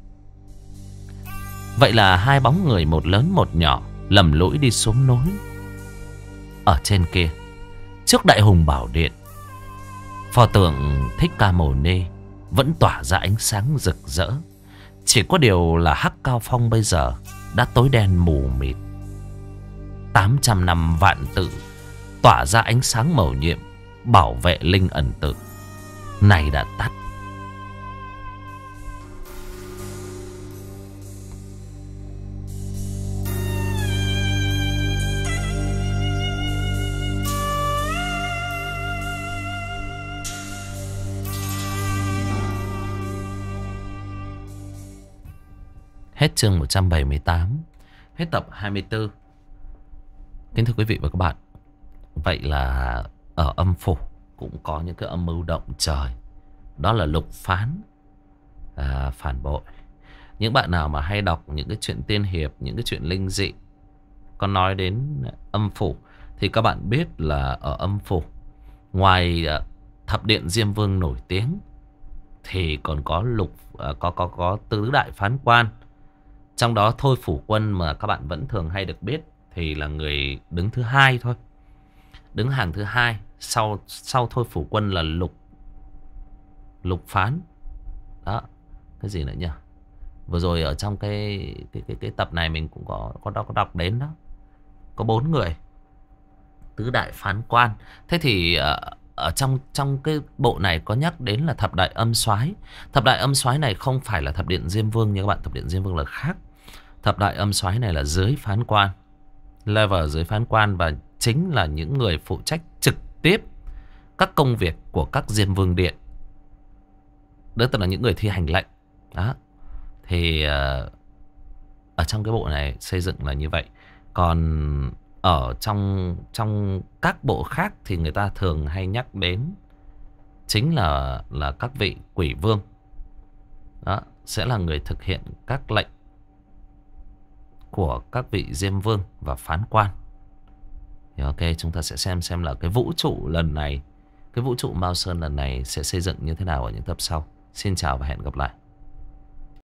Vậy là hai bóng người, một lớn một nhỏ, lầm lũi đi xuống núi. Ở trên kia, trước Đại Hùng Bảo Điện, pho tượng Thích Ca Mâu Ni vẫn tỏa ra ánh sáng rực rỡ. Chỉ có điều là Hắc Cao Phong bây giờ đã tối đen mù mịt. 800 năm vạn tự tỏa ra ánh sáng màu nhiệm bảo vệ linh ẩn tự này đã tắt. Hết chương 178. Hết tập 24. Kính thưa quý vị và các bạn, vậy là ở âm phủ cũng có những cái âm mưu động trời. Đó là lục phán, phản bội. Những bạn nào mà hay đọc những cái chuyện tiên hiệp, những cái chuyện linh dị, có nói đến âm phủ, thì các bạn biết là ở âm phủ, ngoài thập điện Diêm Vương nổi tiếng, thì còn có có tứ đại phán quan. Trong đó Thôi Phủ Quân mà các bạn vẫn thường hay được biết thì là người đứng thứ hai thôi. Đứng hàng thứ hai. Sau Thôi Phủ Quân là Lục Phán. Đó. Cái gì nữa nhỉ? Vừa rồi ở trong cái tập này mình cũng có đọc đến đó. Có 4 người tứ đại phán quan. Thế thì ở trong cái bộ này có nhắc đến là thập đại âm soái. Thập đại âm soái này không phải là thập điện Diêm Vương nha các bạn. Thập điện Diêm Vương là khác. Thập đại âm soái này là dưới phán quan, level dưới phán quan, và chính là những người phụ trách trực tiếp các công việc của các Diêm Vương điện. Đó tức là những người thi hành lệnh. Đó. Thì ở trong cái bộ này xây dựng là như vậy. Còn ở trong các bộ khác thì người ta thường hay nhắc đến chính là các vị quỷ vương. Đó, sẽ là người thực hiện các lệnh của các vị Diêm Vương và phán quan. Thì ok, chúng ta sẽ xem là cái vũ trụ lần này, cái vũ trụ Mao Sơn lần này sẽ xây dựng như thế nào ở những tập sau. Xin chào và hẹn gặp lại.